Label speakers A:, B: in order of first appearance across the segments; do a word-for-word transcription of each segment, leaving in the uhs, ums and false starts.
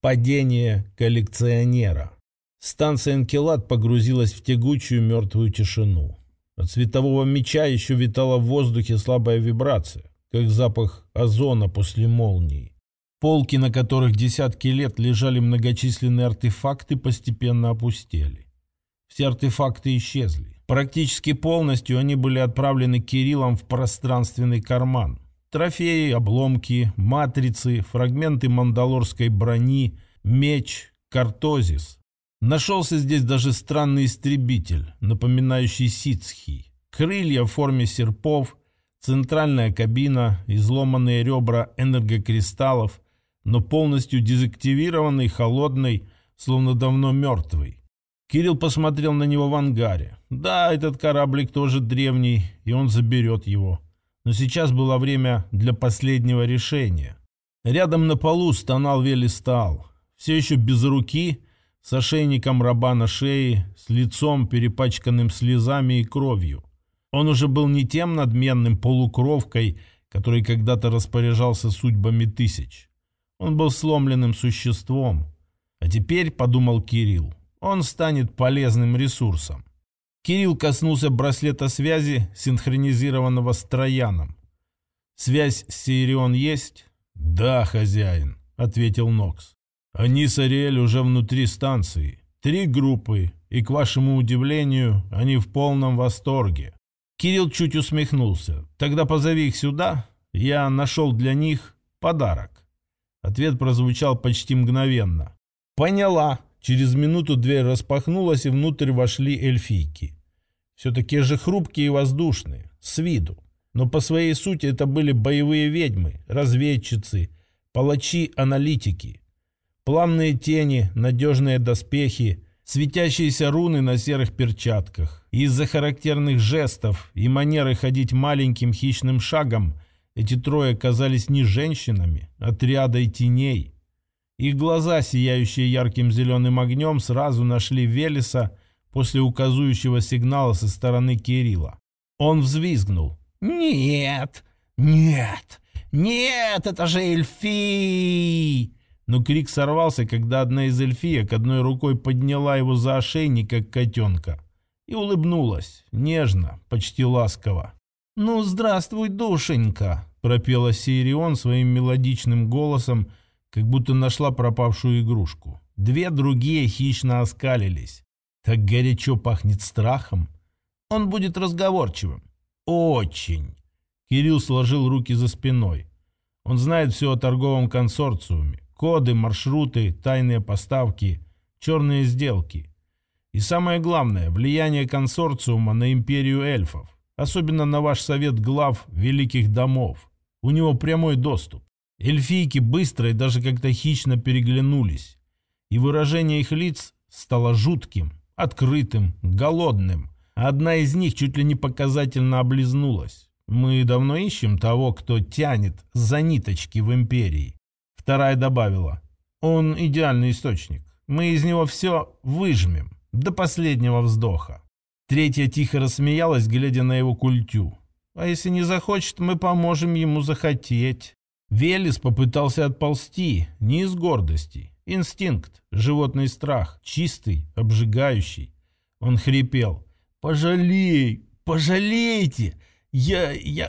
A: Падение коллекционера. Станция Энкелад погрузилась в тягучую мертвую тишину. От светового меча еще витала в воздухе слабая вибрация, как запах озона после молнии. Полки, на которых десятки лет лежали многочисленные артефакты, постепенно опустели. Все артефакты исчезли. Практически полностью они были отправлены Кириллом в пространственный карман. Трофеи, обломки, матрицы, фрагменты мандалорской брони, меч, картозис. Нашелся здесь даже странный истребитель, напоминающий ситхи. Крылья в форме серпов, центральная кабина, изломанные ребра энергокристаллов, но полностью дезактивированный, холодный, словно давно мертвый. Кирилл посмотрел на него в ангаре. Да, этот кораблик тоже древний, и он заберет его. Но сейчас было время для последнего решения. Рядом на полу стонал Велестал, все еще без руки, с ошейником раба на шее, с лицом, перепачканным слезами и кровью. Он уже был не тем надменным полукровкой, который когда-то распоряжался судьбами тысяч. Он был сломленным существом. А теперь, подумал Кирилл, он станет полезным ресурсом. Кирилл коснулся браслета связи, синхронизированного с Трояном. «Связь с Сирион есть?» «Да, хозяин», — ответил Нокс. «Они с Ариэль уже внутри станции. Три группы, и, к вашему удивлению, они в полном восторге». Кирилл чуть усмехнулся. «Тогда позови их сюда. Я нашел для них подарок». Ответ прозвучал почти мгновенно. «Поняла». Через минуту дверь распахнулась, и внутрь вошли эльфийки. Все такие же хрупкие и воздушные, с виду. Но по своей сути это были боевые ведьмы, разведчицы, палачи-аналитики. Плавные тени, надежные доспехи, светящиеся руны на серых перчатках. Из-за характерных жестов и манеры ходить маленьким хищным шагом эти трое казались не женщинами, а триадой теней. Их глаза, сияющие ярким зеленым огнем, сразу нашли Велеса после указующего сигнала со стороны Кирилла. Он взвизгнул. «Нет! Нет! Нет! Это же эльфи!» Но крик сорвался, когда одна из эльфиек одной рукой подняла его за ошейник, как котенка, и улыбнулась, нежно, почти ласково. «Ну, здравствуй, душенька!» — пропела Сирион своим мелодичным голосом, как будто нашла пропавшую игрушку. Две другие хищно оскалились. Так горячо пахнет страхом. Он будет разговорчивым. Очень. Кирилл сложил руки за спиной. Он знает все о торговом консорциуме. Коды, маршруты, тайные поставки, черные сделки. И самое главное, влияние консорциума на империю эльфов. Особенно на ваш совет глав великих домов. У него прямой доступ. Эльфийки быстро и даже как-то хищно переглянулись, и выражение их лиц стало жутким, открытым, голодным. Одна из них чуть ли не показательно облизнулась. «Мы давно ищем того, кто тянет за ниточки в империи». Вторая добавила: «Он идеальный источник. Мы из него все выжмем, до последнего вздоха». Третья тихо рассмеялась, глядя на его культю. «А если не захочет, мы поможем ему захотеть». Велес попытался отползти, не из гордости. Инстинкт, животный страх, чистый, обжигающий. Он хрипел: «Пожалей, пожалейте! Я, я,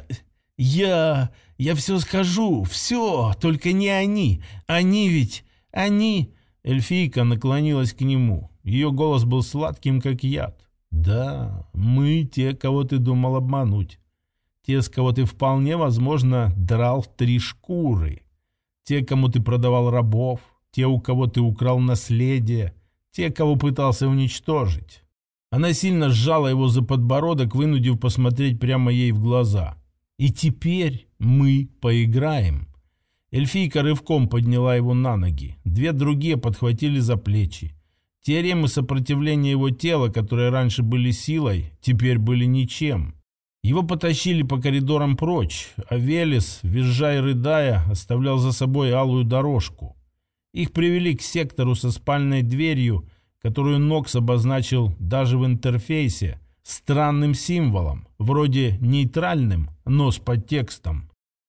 A: я, я все скажу, все, только не они. Они ведь, они...» Эльфийка наклонилась к нему. Ее голос был сладким, как яд. «Да, мы те, кого ты думал обмануть. Те, с кого ты вполне возможно драл три шкуры. Те, кому ты продавал рабов. Те, у кого ты украл наследие. Те, кого пытался уничтожить». Она сильно сжала его за подбородок, вынудив посмотреть прямо ей в глаза. «И теперь мы поиграем». Эльфийка рывком подняла его на ноги. Две другие подхватили за плечи. Теоремы сопротивления его тела, которые раньше были силой, теперь были ничем. Его потащили по коридорам прочь, а Велес, визжая и рыдая, оставлял за собой алую дорожку. Их привели к сектору со спальной дверью, которую Нокс обозначил даже в интерфейсе странным символом, вроде нейтральным, но с подтекстом.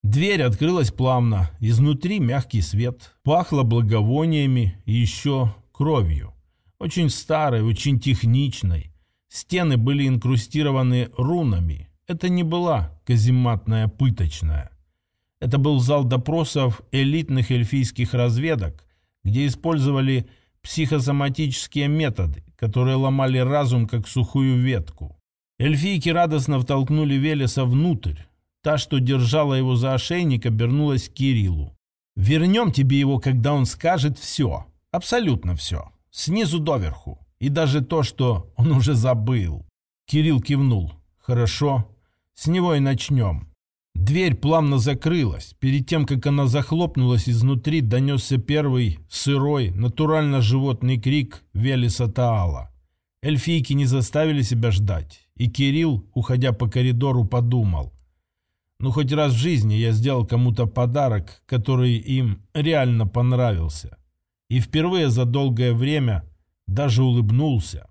A: Дверь открылась плавно, изнутри мягкий свет, пахло благовониями и еще кровью. Очень старой, очень техничной. Стены были инкрустированы рунами. Это не была казематная пыточная. Это был зал допросов элитных эльфийских разведок, где использовали психосоматические методы, которые ломали разум, как сухую ветку. Эльфийки радостно втолкнули Велеса внутрь. Та, что держала его за ошейник, обернулась к Кириллу. «Вернем тебе его, когда он скажет все. Абсолютно все. Снизу доверху. И даже то, что он уже забыл». Кирилл кивнул. «Хорошо. С него и начнем». Дверь плавно закрылась. Перед тем, как она захлопнулась, изнутри донесся первый сырой, натурально животный крик Велеса Таала. Эльфийки не заставили себя ждать. И Кирилл, уходя по коридору, подумал: ну, хоть раз в жизни я сделал кому-то подарок, который им реально понравился. И впервые за долгое время даже улыбнулся.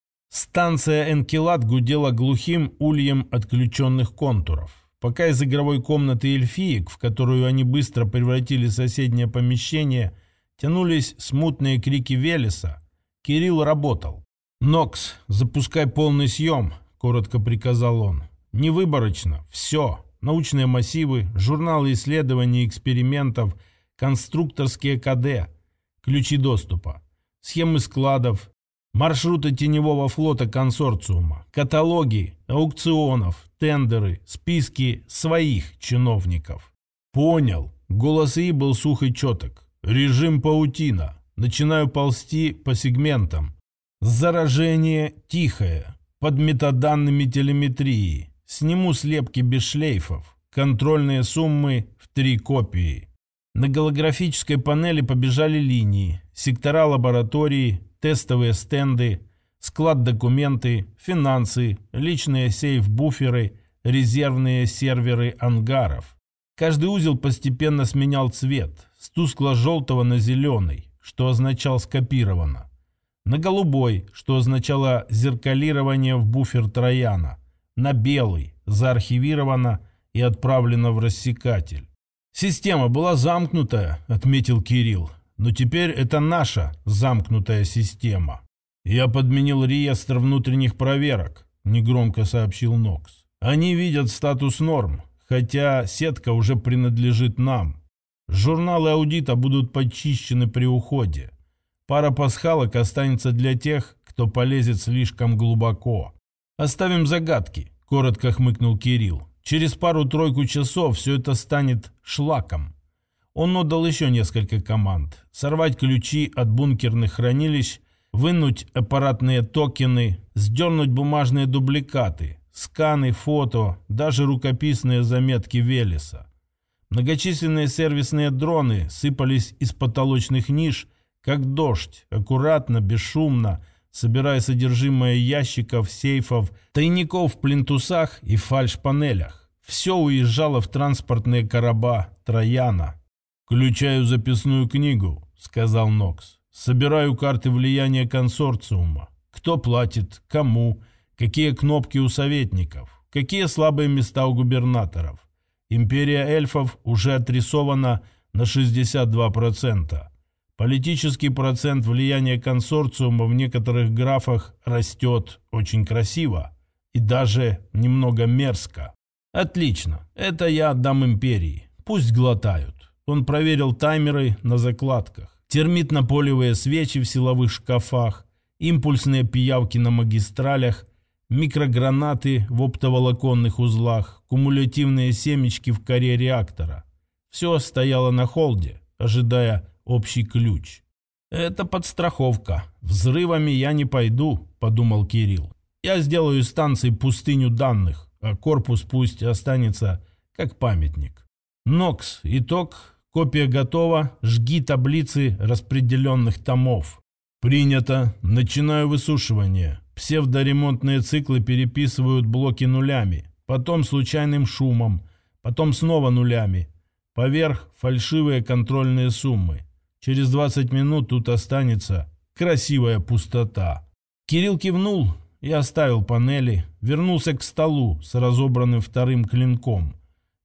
A: Станция Энкелад гудела глухим ульем отключенных контуров. Пока из игровой комнаты эльфиек, в которую они быстро превратили соседнее помещение, тянулись смутные крики Велеса, Кирилл работал. «Нокс, запускай полный съем», — коротко приказал он. «Невыборочно, все». Научные массивы, журналы исследований и экспериментов, конструкторские КД, ключи доступа, схемы складов, маршруты теневого флота консорциума, каталоги аукционов, тендеры, списки своих чиновников. Понял. Голос И был сух и четок. Режим паутина. Начинаю ползти по сегментам. Заражение тихое. Под метаданными телеметрии. Сниму слепки без шлейфов. Контрольные суммы в три копии. На голографической панели побежали линии. Сектора лаборатории, тестовые стенды, склад-документы, финансы, личные сейф-буферы, резервные серверы ангаров. Каждый узел постепенно сменял цвет. С тускло-желтого на зеленый, что означал скопировано. На голубой, что означало зеркалирование в буфер Трояна. На белый, заархивировано и отправлено в рассекатель. «Система была замкнутая», — отметил Кирилл. «Но теперь это наша замкнутая система». «Я подменил реестр внутренних проверок», — негромко сообщил Нокс. «Они видят статус норм, хотя сетка уже принадлежит нам. Журналы аудита будут почищены при уходе. Пара пасхалок останется для тех, кто полезет слишком глубоко. «Оставим загадки», — коротко хмыкнул Кирилл. «Через пару-тройку часов все это станет шлаком». Он отдал еще несколько команд. Сорвать ключи от бункерных хранилищ, вынуть аппаратные токены, сдернуть бумажные дубликаты, сканы, фото, даже рукописные заметки Велеса. Многочисленные сервисные дроны сыпались из потолочных ниш, как дождь, аккуратно, бесшумно, собирая содержимое ящиков, сейфов, тайников в плинтусах и фальш-панелях. Все уезжало в транспортные короба Трояна. «Включаю записную книгу», — сказал Нокс. «Собираю карты влияния консорциума. Кто платит, кому, какие кнопки у советников, какие слабые места у губернаторов. Империя эльфов уже отрисована на шестьдесят два процента. Политический процент влияния консорциума в некоторых графах растет очень красиво и даже немного мерзко. Отлично, это я отдам империи. Пусть глотают». Он проверил таймеры на закладках, термитно-полевые свечи в силовых шкафах, импульсные пиявки на магистралях, микрогранаты в оптоволоконных узлах, кумулятивные семечки в коре реактора. Все стояло на холде, ожидая общий ключ. «Это подстраховка. Взрывами я не пойду», — подумал Кирилл. «Я сделаю из станции пустыню данных, а корпус пусть останется как памятник». «Нокс, итог. Копия готова. Жги таблицы распределенных томов». «Принято. Начинаю высушивание. Псевдоремонтные циклы переписывают блоки нулями, потом случайным шумом, потом снова нулями. Поверх фальшивые контрольные суммы. Через двадцать минут тут останется красивая пустота». Кирилл кивнул и оставил панели, вернулся к столу с разобранным вторым клинком.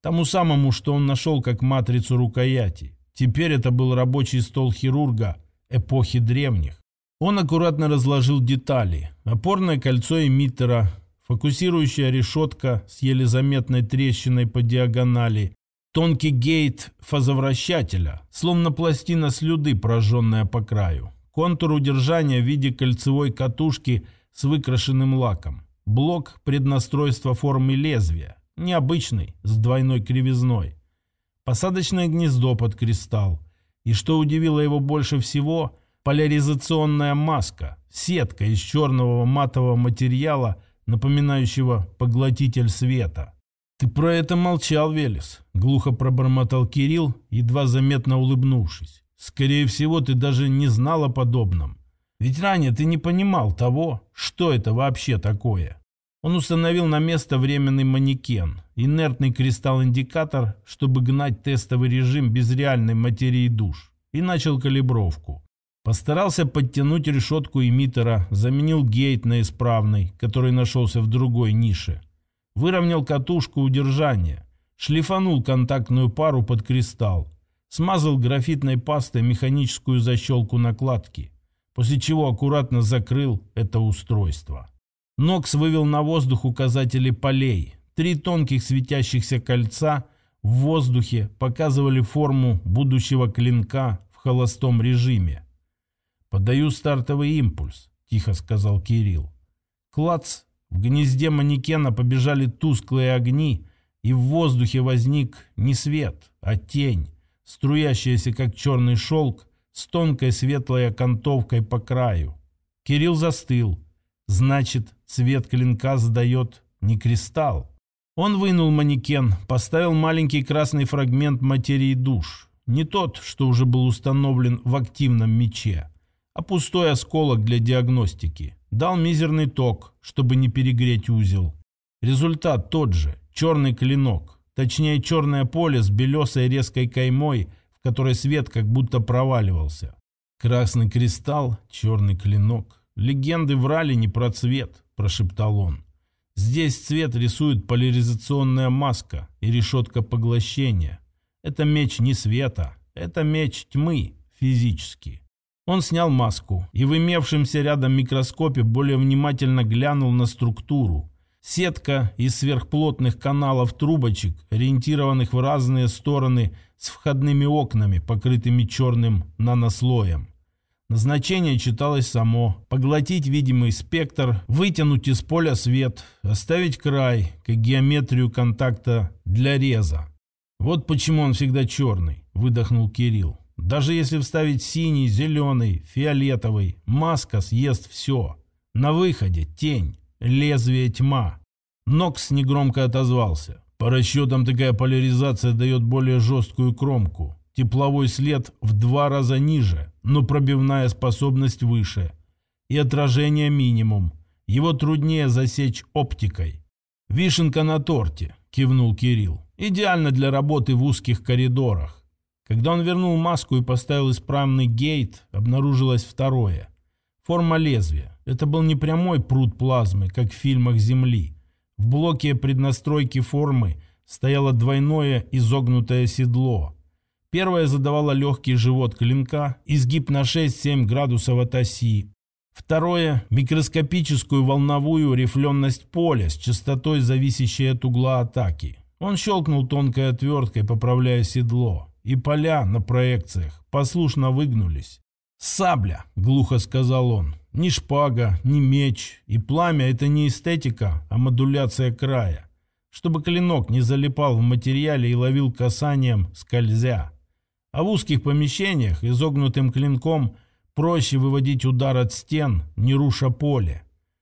A: Тому самому, что он нашел как матрицу рукояти. Теперь это был рабочий стол хирурга эпохи древних. Он аккуратно разложил детали. Опорное кольцо эмиттера, фокусирующая решетка с еле заметной трещиной по диагонали, тонкий гейт фазовращателя, словно пластина слюды, прожженная по краю, контур удержания в виде кольцевой катушки с выкрашенным лаком, блок преднастройства формы лезвия, необычный, с двойной кривизной, посадочное гнездо под кристалл, и, что удивило его больше всего, поляризационная маска, сетка из черного матового материала, напоминающего поглотитель света. «Ты про это молчал, Велес», — глухо пробормотал Кирилл, едва заметно улыбнувшись. «Скорее всего, ты даже не знал о подобном. Ведь ранее ты не понимал того, что это вообще такое». Он установил на место временный манекен, инертный кристалл-индикатор, чтобы гнать тестовый режим без реальной материи душ, и начал калибровку. Постарался подтянуть решетку эмиттера, заменил гейт на исправный, который нашелся в другой нише. Выровнял катушку удержания, шлифанул контактную пару под кристалл, смазал графитной пастой механическую защелку накладки, после чего аккуратно закрыл это устройство. Нокс вывел на воздух указатели полей. Три тонких светящихся кольца в воздухе показывали форму будущего клинка в холостом режиме. «Подаю стартовый импульс», — тихо сказал Кирилл. Клац! В гнезде манекена побежали тусклые огни, и в воздухе возник не свет, а тень, струящаяся как черный шелк с тонкой светлой окантовкой по краю. Кирилл застыл. Значит, цвет клинка задает не кристалл. Он вынул манекен, поставил маленький красный фрагмент материи душ. Не тот, что уже был установлен в активном мече, а пустой осколок для диагностики. Дал мизерный ток, чтобы не перегреть узел. Результат тот же. Черный клинок. Точнее, черное поле с белесой резкой каймой, в которой свет как будто проваливался. Красный кристалл, черный клинок. «Легенды врали не про цвет», – прошептал он. «Здесь цвет рисует поляризационная маска и решетка поглощения. Это меч не света, это меч тьмы физически». Он снял маску и в имевшемся рядом микроскопе более внимательно глянул на структуру. Сетка из сверхплотных каналов трубочек, ориентированных в разные стороны с входными окнами, покрытыми черным нанослоем. Назначение читалось само: поглотить видимый спектр, вытянуть из поля свет, оставить край, как геометрию контакта для реза. «Вот почему он всегда черный», — выдохнул Кирилл. «Даже если вставить синий, зеленый, фиолетовый, маска съест все. На выходе тень, лезвие тьма». Нокс негромко отозвался. «По расчетам такая поляризация дает более жесткую кромку. Тепловой след в два раза ниже, но пробивная способность выше. И отражение минимум. Его труднее засечь оптикой». «Вишенка на торте», — кивнул Кирилл. «Идеально для работы в узких коридорах». Когда он вернул маску и поставил исправный гейт, обнаружилось второе. Форма лезвия. Это был не прямой прут плазмы, как в фильмах Земли. В блоке преднастройки формы стояло двойное изогнутое седло. Первое задавало легкий живот клинка, изгиб на шесть-семь градусов от оси. Второе – микроскопическую волновую рифленность поля с частотой, зависящей от угла атаки. Он щелкнул тонкой отверткой, поправляя седло, и поля на проекциях послушно выгнулись. «Сабля», — глухо сказал он, — «ни шпага, ни меч, и пламя — это не эстетика, а модуляция края, чтобы клинок не залипал в материале и ловил касанием, скользя. А в узких помещениях изогнутым клинком проще выводить удар от стен, не руша поле».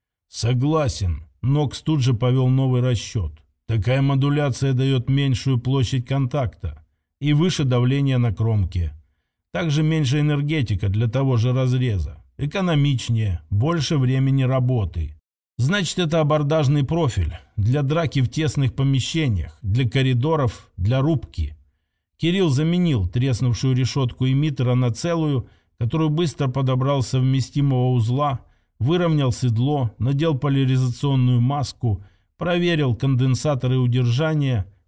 A: «Согласен», — Нокс тут же повел новый расчет. «Такая модуляция дает меньшую площадь контакта и выше давление на кромке. Также меньше энергетика для того же разреза. Экономичнее, больше времени работы. Значит, это абордажный профиль для драки в тесных помещениях, для коридоров, для рубки». Кирилл заменил треснувшую решетку эмиттера на целую, которую быстро подобрал совместимого узла, выровнял седло, надел поляризационную маску, проверил конденсаторы удержания,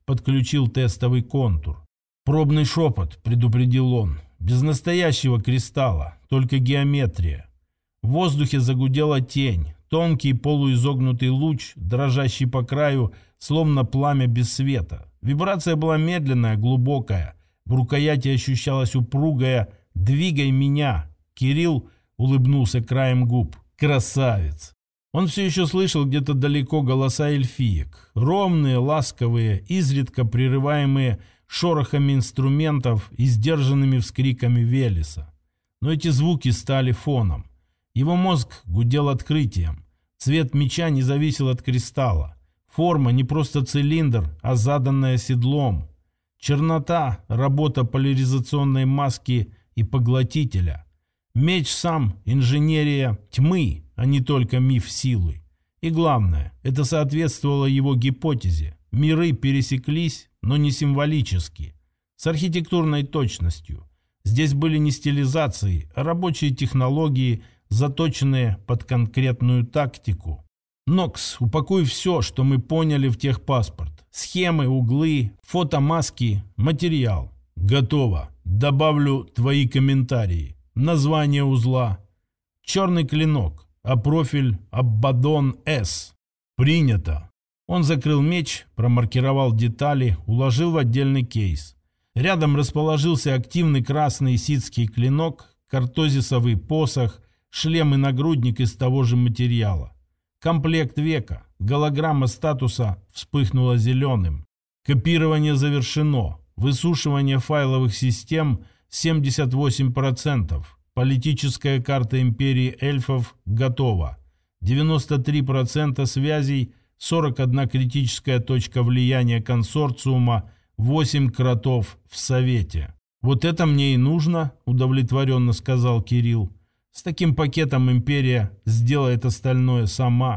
A: подключил тестовый контур. «Пробный шепот», — предупредил он. «Без настоящего кристалла, только геометрия». В воздухе загудела тень, тонкий полуизогнутый луч, дрожащий по краю, словно пламя без света. Вибрация была медленная, глубокая. В рукояти ощущалась упругая «двигай меня». Кирилл улыбнулся краем губ. «Красавец!» Он все еще слышал где-то далеко голоса эльфиек. Ровные, ласковые, изредка прерываемые шорохами инструментов и сдержанными вскриками Велеса. Но эти звуки стали фоном. Его мозг гудел открытием. Цвет меча не зависел от кристалла. Форма не просто цилиндр, а заданная седлом. Чернота – работа поляризационной маски и поглотителя. Меч сам – инженерия тьмы, а не только миф силы. И главное, это соответствовало его гипотезе. Миры пересеклись, но не символически, с архитектурной точностью. Здесь были не стилизации, а рабочие технологии, заточенные под конкретную тактику. «Нокс, упакуй все, что мы поняли в техпаспорт. Схемы, углы, фотомаски, материал. Готово. Добавлю твои комментарии. Название узла. Черный клинок, а профиль Аббадон С. Принято». Он закрыл меч, промаркировал детали, уложил в отдельный кейс. Рядом расположился активный красный ситский клинок, картозисовый посох, шлем и нагрудник из того же материала. Комплект века, голограмма статуса вспыхнула зеленым. Копирование завершено. Высушивание файловых систем семьдесят восемь процентов. Политическая карта империи эльфов готова. девяносто три процента связей, сорок одна критическая точка влияния консорциума, восемь кротов в Совете. «Вот это мне и нужно», – удовлетворенно сказал Кирилл. «С таким пакетом империя сделает остальное сама».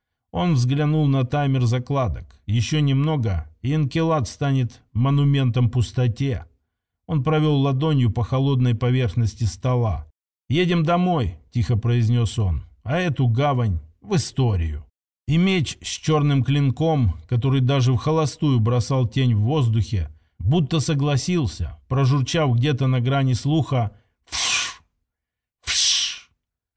A: Он взглянул на таймер закладок. Еще немного, и Энкелад станет монументом пустоте. Он провел ладонью по холодной поверхности стола. «Едем домой», – тихо произнес он, – «а эту гавань в историю». И меч с черным клинком, который даже в холостую бросал тень в воздухе, будто согласился, прожурчав где-то на грани слуха «Фш! Фш!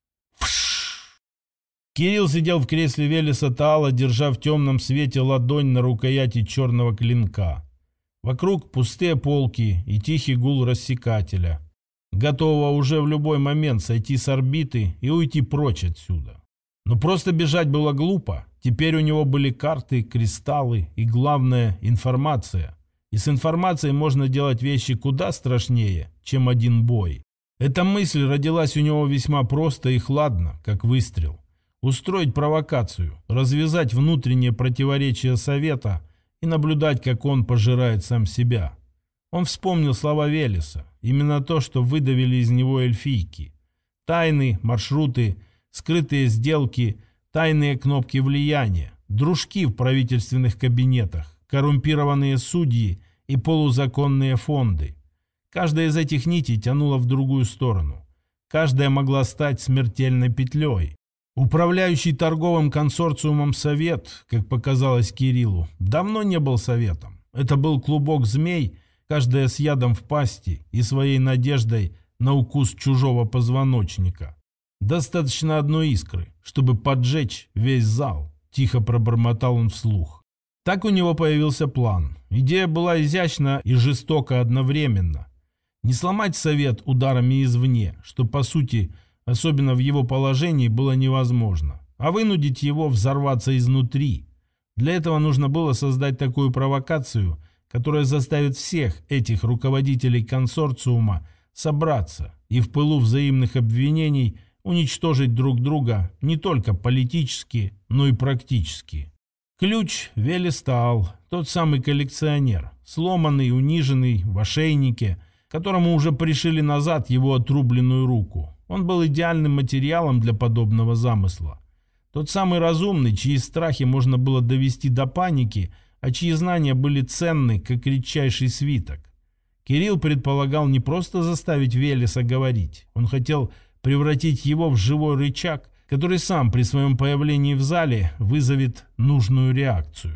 A: Фш!». Кирилл сидел в кресле Велеса Таала, держа в темном свете ладонь на рукояти черного клинка. Вокруг пустые полки и тихий гул рассекателя, готового уже в любой момент сойти с орбиты и уйти прочь отсюда. Но просто бежать было глупо. Теперь у него были карты, кристаллы и, главное, информация. И с информацией можно делать вещи куда страшнее, чем один бой. Эта мысль родилась у него весьма просто и хладно, как выстрел. Устроить провокацию, развязать внутренние противоречия Совета и наблюдать, как он пожирает сам себя. Он вспомнил слова Велеса, именно то, что выдавили из него эльфийки. Тайны, маршруты, скрытые сделки, тайные кнопки влияния, дружки в правительственных кабинетах, коррумпированные судьи и полузаконные фонды. Каждая из этих нитей тянула в другую сторону. Каждая могла стать смертельной петлей. Управляющий торговым консорциумом совет, как показалось Кириллу, давно не был советом. Это был клубок змей, каждая с ядом в пасти и своей надеждой на укус чужого позвоночника. «Достаточно одной искры, чтобы поджечь весь зал», – тихо пробормотал он вслух. Так у него появился план. Идея была изящна и жестока одновременно. Не сломать совет ударами извне, что, по сути, особенно в его положении, было невозможно, а вынудить его взорваться изнутри. Для этого нужно было создать такую провокацию, которая заставит всех этих руководителей консорциума собраться и в пылу взаимных обвинений уничтожить друг друга не только политически, но и практически. Ключ Велес Таал, тот самый коллекционер, сломанный, униженный, в ошейнике, которому уже пришили назад его отрубленную руку. Он был идеальным материалом для подобного замысла. Тот самый разумный, чьи страхи можно было довести до паники, а чьи знания были ценны, как редчайший свиток. Кирилл предполагал не просто заставить Велеса говорить, он хотел превратить его в живой рычаг, который сам при своем появлении в зале вызовет нужную реакцию.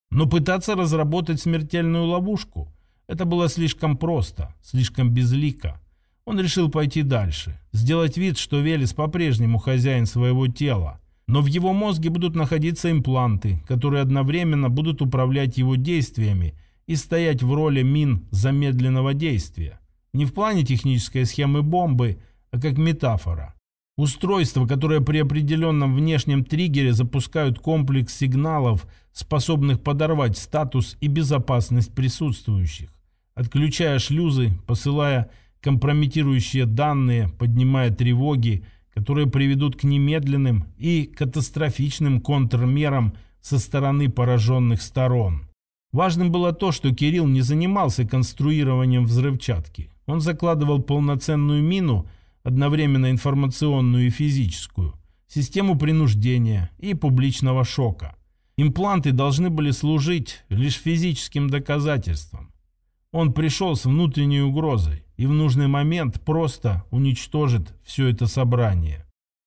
A: Но пытаться разработать смертельную ловушку – это было слишком просто, слишком безлико. Он решил пойти дальше, сделать вид, что Велес по-прежнему хозяин своего тела, но в его мозге будут находиться импланты, которые одновременно будут управлять его действиями и стоять в роли мин замедленного действия. Не в плане технической схемы бомбы, а как метафора. Устройства, которые при определенном внешнем триггере запускают комплекс сигналов, способных подорвать статус и безопасность присутствующих, отключая шлюзы, посылая компрометирующие данные, поднимая тревоги, которые приведут к немедленным и катастрофичным контрмерам со стороны пораженных сторон. Важным было то, что Кирилл не занимался конструированием взрывчатки. Он закладывал полноценную мину, одновременно информационную и физическую, систему принуждения и публичного шока. Импланты должны были служить лишь физическим доказательством. Он пришел с внутренней угрозой и в нужный момент просто уничтожит все это собрание.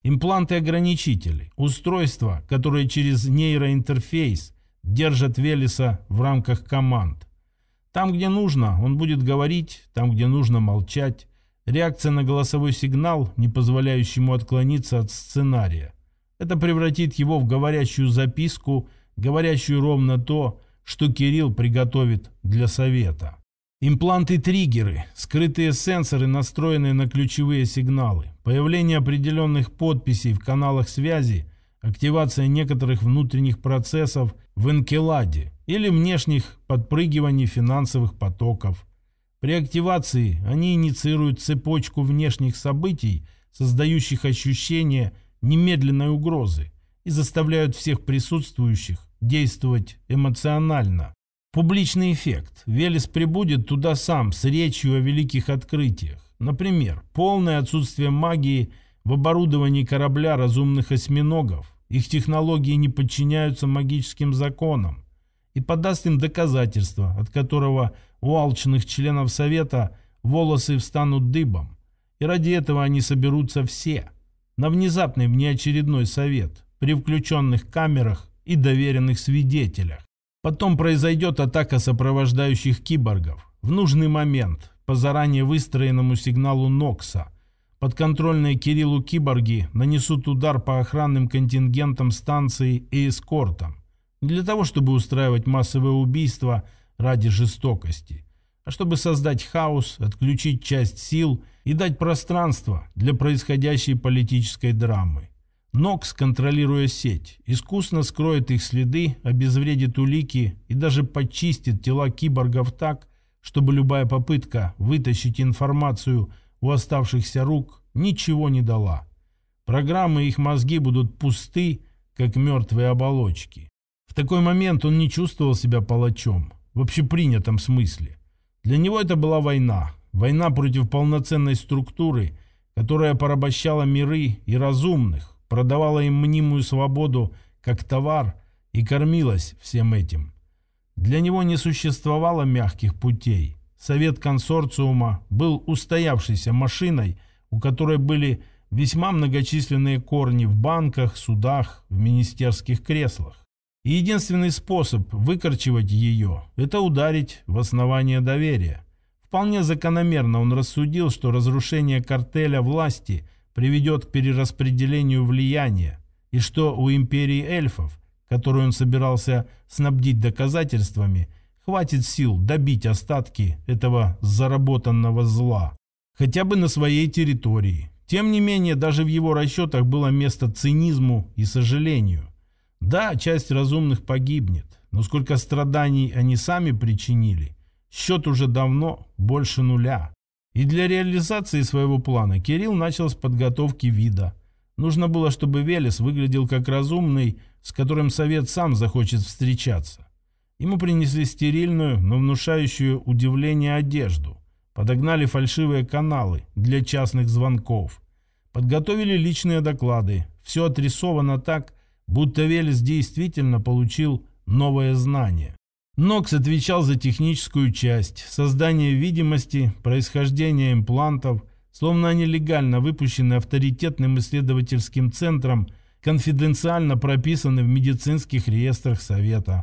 A: Импланты-ограничители, устройства, которые через нейроинтерфейс держат Велеса в рамках команд. Там, где нужно, он будет говорить, там, где нужно, молчать. Реакция на голосовой сигнал, не позволяющий ему отклониться от сценария. Это превратит его в говорящую записку, говорящую ровно то, что Кирилл приготовит для совета. Импланты-триггеры, скрытые сенсоры, настроенные на ключевые сигналы, появление определенных подписей в каналах связи, активация некоторых внутренних процессов в Энкеладе или внешних подпрыгиваний финансовых потоков. При активации они инициируют цепочку внешних событий, создающих ощущение немедленной угрозы, и заставляют всех присутствующих действовать эмоционально. Публичный эффект. Велес прибудет туда сам с речью о великих открытиях. Например, полное отсутствие магии в оборудовании корабля разумных осьминогов. Их технологии не подчиняются магическим законам. И подаст им доказательства, от которого у алчных членов Совета волосы встанут дыбом. И ради этого они соберутся все. На внезапный внеочередной совет, при включенных камерах и доверенных свидетелях. Потом произойдет атака сопровождающих киборгов. В нужный момент, по заранее выстроенному сигналу Нокса, подконтрольные Кириллу киборги нанесут удар по охранным контингентам станции и эскортам. Не для того, чтобы устраивать массовое убийство ради жестокости, а чтобы создать хаос, отключить часть сил и дать пространство для происходящей политической драмы. Нокс, контролируя сеть, искусно скроет их следы, обезвредит улики и даже подчистит тела киборгов так, чтобы любая попытка вытащить информацию у оставшихся рук ничего не дала. Программы и их мозги будут пусты, как мертвые оболочки. В такой момент он не чувствовал себя палачом, в общепринятом смысле. Для него это была война. Война против полноценной структуры, которая порабощала миры и разумных, продавала им мнимую свободу как товар и кормилась всем этим. Для него не существовало мягких путей. Совет консорциума был устоявшейся машиной, у которой были весьма многочисленные корни в банках, судах, в министерских креслах. И единственный способ выкорчевать ее – это ударить в основание доверия. Вполне закономерно он рассудил, что разрушение картеля власти приведет к перераспределению влияния, и что у империи эльфов, которую он собирался снабдить доказательствами, хватит сил добить остатки этого заработанного зла, хотя бы на своей территории. Тем не менее, даже в его расчетах было место цинизму и сожалению. Да, часть разумных погибнет, но сколько страданий они сами причинили, счет уже давно больше нуля. И для реализации своего плана Кирилл начал с подготовки вида. Нужно было, чтобы Велес выглядел как разумный, с которым Совет сам захочет встречаться. Ему принесли стерильную, но внушающую удивление одежду. Подогнали фальшивые каналы для частных звонков. Подготовили личные доклады. Все отрисовано так, будто Велес действительно получил новое знание. Нокс отвечал за техническую часть, создание видимости, происхождение имплантов, словно они легально выпущены авторитетным исследовательским центром, конфиденциально прописаны в медицинских реестрах Совета.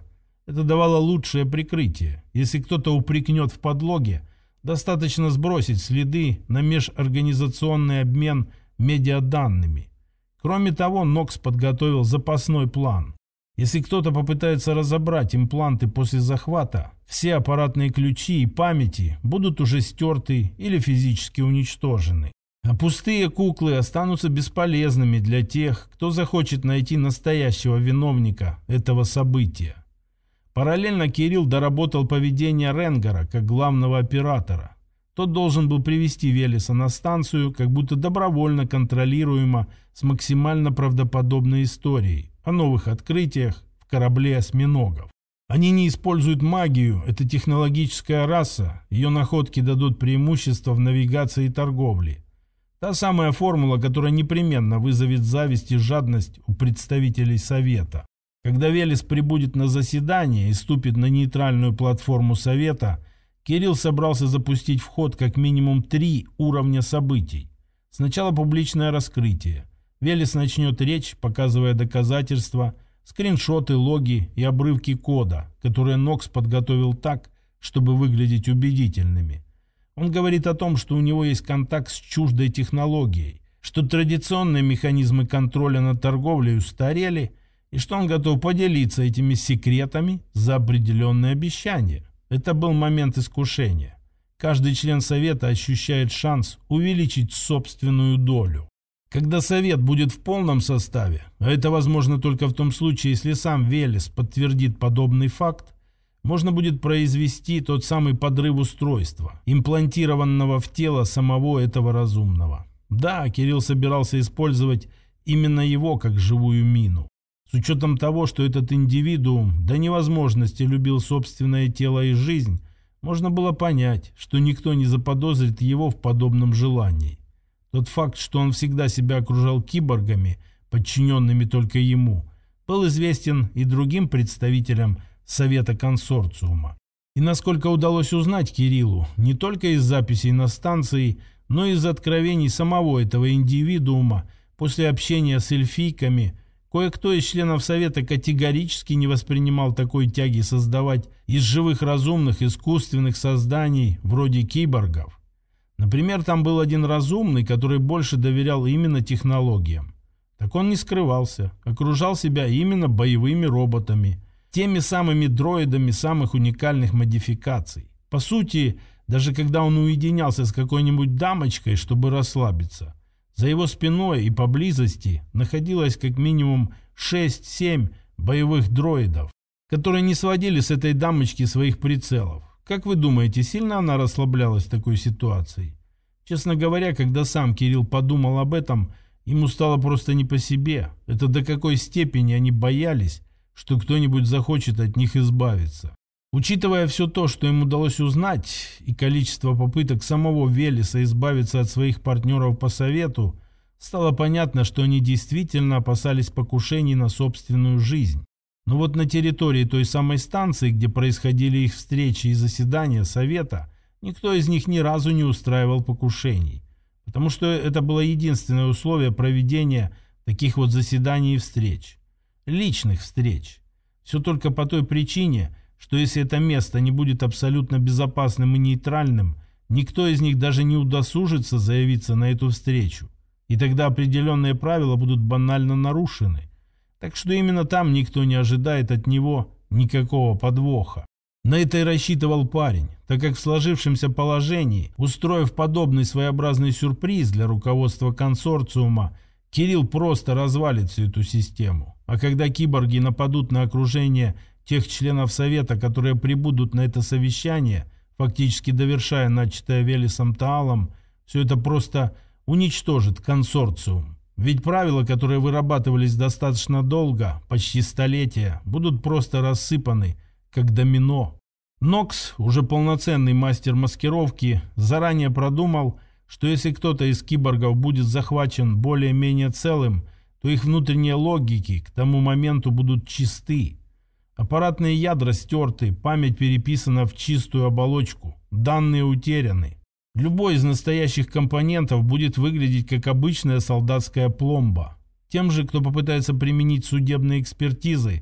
A: Это давало лучшее прикрытие. Если кто-то упрекнет в подлоге, достаточно сбросить следы на межорганизационный обмен медиаданными. Кроме того, Нокс подготовил запасной план. Если кто-то попытается разобрать импланты после захвата, все аппаратные ключи и памяти будут уже стерты или физически уничтожены. А пустые куклы останутся бесполезными для тех, кто захочет найти настоящего виновника этого события. Параллельно Кирилл доработал поведение Ренгара как главного оператора. Тот должен был привести Велеса на станцию, как будто добровольно контролируемо, с максимально правдоподобной историей о новых открытиях в корабле осьминогов. Они не используют магию, это технологическая раса, ее находки дадут преимущество в навигации и торговле. Та самая формула, которая непременно вызовет зависть и жадность у представителей Совета. Когда Велес прибудет на заседание и ступит на нейтральную платформу Совета, Кирилл собрался запустить в ход как минимум три уровня событий. Сначала публичное раскрытие. Велес начнет речь, показывая доказательства, скриншоты, логи и обрывки кода, которые Нокс подготовил так, чтобы выглядеть убедительными. Он говорит о том, что у него есть контакт с чуждой технологией, что традиционные механизмы контроля над торговлей устарели, и что он готов поделиться этими секретами за определенные обещания. Это был момент искушения. Каждый член Совета ощущает шанс увеличить собственную долю. Когда Совет будет в полном составе, а это возможно только в том случае, если сам Велес подтвердит подобный факт, можно будет произвести тот самый подрыв устройства, имплантированного в тело самого этого разумного. Да, Кирилл собирался использовать именно его как живую мину. С учетом того, что этот индивидуум до невозможности любил собственное тело и жизнь, можно было понять, что никто не заподозрит его в подобном желании. Тот факт, что он всегда себя окружал киборгами, подчиненными только ему, был известен и другим представителям Совета консорциума. И насколько удалось узнать Кириллу, не только из записей на станции, но и из откровений самого этого индивидуума, после общения с эльфийками, кое-кто из членов Совета категорически не воспринимал такой тяги создавать из живых разумных искусственных созданий вроде киборгов. Например, там был один разумный, который больше доверял именно технологиям. Так он не скрывался, окружал себя именно боевыми роботами, теми самыми дроидами самых уникальных модификаций. По сути, даже когда он уединялся с какой-нибудь дамочкой, чтобы расслабиться, за его спиной и поблизости находилось как минимум шесть-семь боевых дроидов, которые не сводили с этой дамочки своих прицелов. Как вы думаете, сильно она расслаблялась в такой ситуации? Честно говоря, когда сам Кирилл подумал об этом, ему стало просто не по себе. Это до какой степени они боялись, что кто-нибудь захочет от них избавиться. Учитывая все то, что им удалось узнать, и количество попыток самого Велеса избавиться от своих партнеров по Совету, стало понятно, что они действительно опасались покушений на собственную жизнь. Но вот на территории той самой станции, где происходили их встречи и заседания Совета, никто из них ни разу не устраивал покушений, потому что это было единственное условие проведения таких вот заседаний и встреч. Личных встреч. Все только по той причине, что если это место не будет абсолютно безопасным и нейтральным, никто из них даже не удосужится заявиться на эту встречу. И тогда определенные правила будут банально нарушены. Так что именно там никто не ожидает от него никакого подвоха. На это и рассчитывал парень, так как в сложившемся положении, устроив подобный своеобразный сюрприз для руководства консорциума, Кирилл просто развалит всю эту систему. А когда киборги нападут на окружение тех членов Совета, которые прибудут на это совещание, фактически довершая начатое Велесом Таалом, все это просто уничтожит консорциум. Ведь правила, которые вырабатывались достаточно долго, почти столетия, будут просто рассыпаны, как домино. Нокс, уже полноценный мастер маскировки, заранее продумал, что если кто-то из киборгов будет захвачен более-менее целым, то их внутренние логики к тому моменту будут чисты. Аппаратные ядра стерты, память переписана в чистую оболочку, данные утеряны. Любой из настоящих компонентов будет выглядеть как обычная солдатская пломба. Тем же, кто попытается применить судебные экспертизы,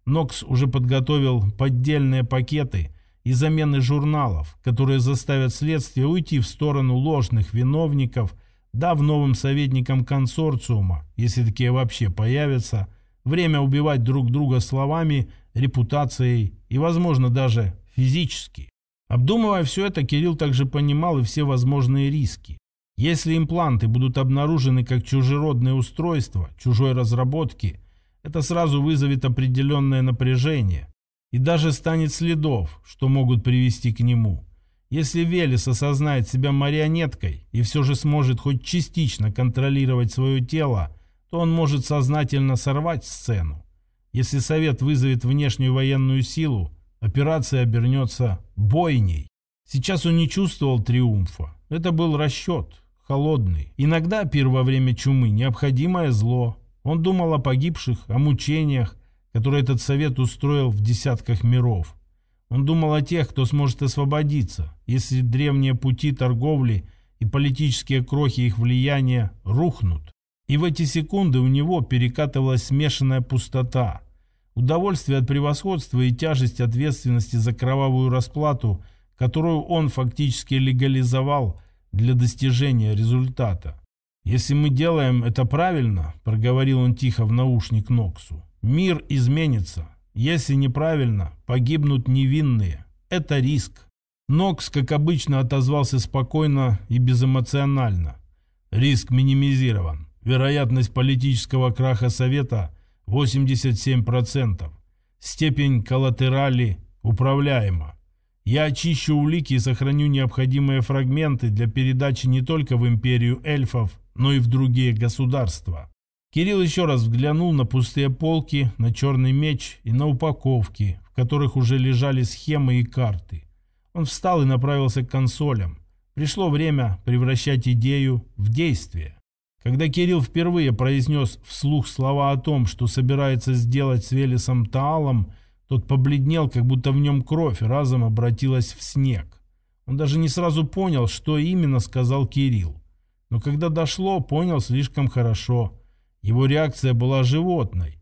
A: Нокс уже подготовил поддельные пакеты и замены журналов, которые заставят следствие уйти в сторону ложных виновников, дав новым советникам консорциума, если такие вообще появятся, время убивать друг друга словами, репутацией и, возможно, даже физически. Обдумывая все это, Кирилл также понимал и все возможные риски. Если импланты будут обнаружены как чужеродные устройства, чужой разработки, это сразу вызовет определенное напряжение и даже станет следов, что могут привести к нему. Если Велес осознает себя марионеткой и все же сможет хоть частично контролировать свое тело, то он может сознательно сорвать сцену. Если Совет вызовет внешнюю военную силу, операция обернется бойней. Сейчас он не чувствовал триумфа. Это был расчет, холодный. Иногда пир во время чумы – необходимое зло. Он думал о погибших, о мучениях, которые этот Совет устроил в десятках миров. Он думал о тех, кто сможет освободиться, если древние пути торговли и политические крохи их влияния рухнут. И в эти секунды у него перекатывалась смешанная пустота. Удовольствие от превосходства и тяжесть ответственности за кровавую расплату, которую он фактически легализовал для достижения результата. «Если мы делаем это правильно», — проговорил он тихо в наушник Ноксу, — «мир изменится. Если неправильно, погибнут невинные. Это риск». Нокс, как обычно, отозвался спокойно и безэмоционально. «Риск минимизирован. Вероятность политического краха Совета – восемьдесят семь процентов. Степень коллатерали управляема. Я очищу улики и сохраню необходимые фрагменты для передачи не только в империю эльфов, но и в другие государства». Кирилл еще раз взглянул на пустые полки, на черный меч и на упаковки, в которых уже лежали схемы и карты. Он встал и направился к консолям. Пришло время превращать идею в действие. Когда Кирилл впервые произнес вслух слова о том, что собирается сделать с Велесом Таалом, тот побледнел, как будто в нем кровь разом обратилась в снег. Он даже не сразу понял, что именно сказал Кирилл. Но когда дошло, понял слишком хорошо. Его реакция была животной.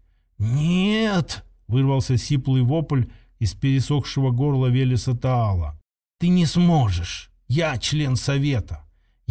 A: «Нет!» — вырвался сиплый вопль из пересохшего горла Велеса Таала. «Ты не сможешь! Я член Совета!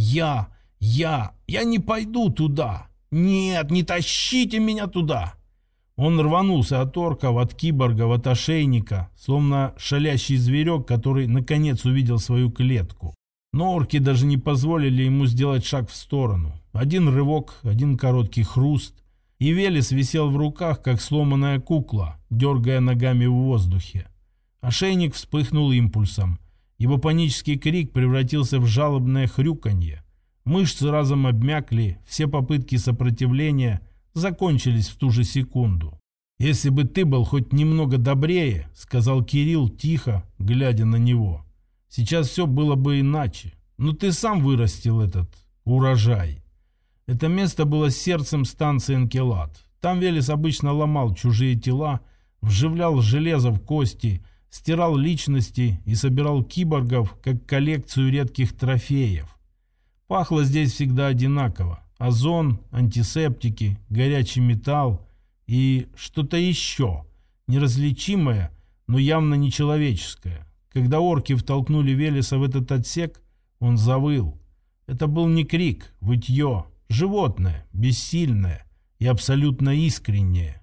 A: Я, я, я не пойду туда! Нет, не тащите меня туда!» Он рванулся от орков, от киборгов, от ошейника, словно шалящий зверек, который наконец увидел свою клетку. Но орки даже не позволили ему сделать шаг в сторону. Один рывок, один короткий хруст, и Велес висел в руках, как сломанная кукла, дергая ногами в воздухе. Ошейник вспыхнул импульсом. Его панический крик превратился в жалобное хрюканье. Мышцы разом обмякли, все попытки сопротивления закончились в ту же секунду. «Если бы ты был хоть немного добрее», — сказал Кирилл тихо, глядя на него, — «сейчас все было бы иначе. Но ты сам вырастил этот урожай». Это место было сердцем станции Энкелад. Там Велес обычно ломал чужие тела, вживлял железо в кости, стирал личности и собирал киборгов как коллекцию редких трофеев. Пахло здесь всегда одинаково. Озон, антисептики, горячий металл и что-то еще, неразличимое, но явно нечеловеческое. Когда орки втолкнули Велеса в этот отсек, он завыл. Это был не крик, вытье, животное, бессильное и абсолютно искреннее.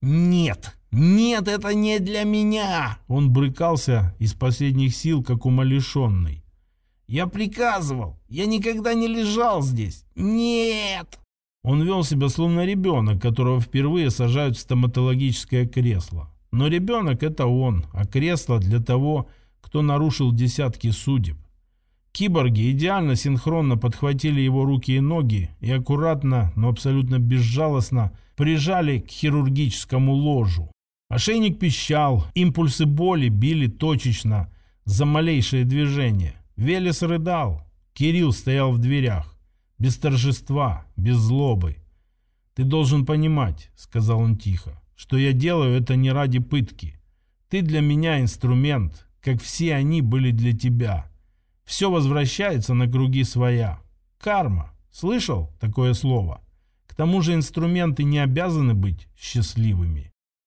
A: «Нет, нет, это не для меня!» Он брыкался из последних сил, как умалишенный. «Я приказывал, я никогда не лежал здесь! Нет!» Он вел себя словно ребенок, которого впервые сажают в стоматологическое кресло. Но ребенок — это он, а кресло для того, кто нарушил десятки судеб. Киборги идеально синхронно подхватили его руки и ноги и аккуратно, но абсолютно безжалостно прижали к хирургическому ложу. Ошейник пищал, импульсы боли били точечно за малейшее движение. Велес рыдал. Кирилл стоял в дверях. Без торжества, без злобы. «Ты должен понимать», — сказал он тихо, — «что я делаю это не ради пытки. Ты для меня инструмент, как все они были для тебя. Все возвращается на круги своя. Карма. Слышал такое слово? К тому же инструменты не обязаны быть счастливыми».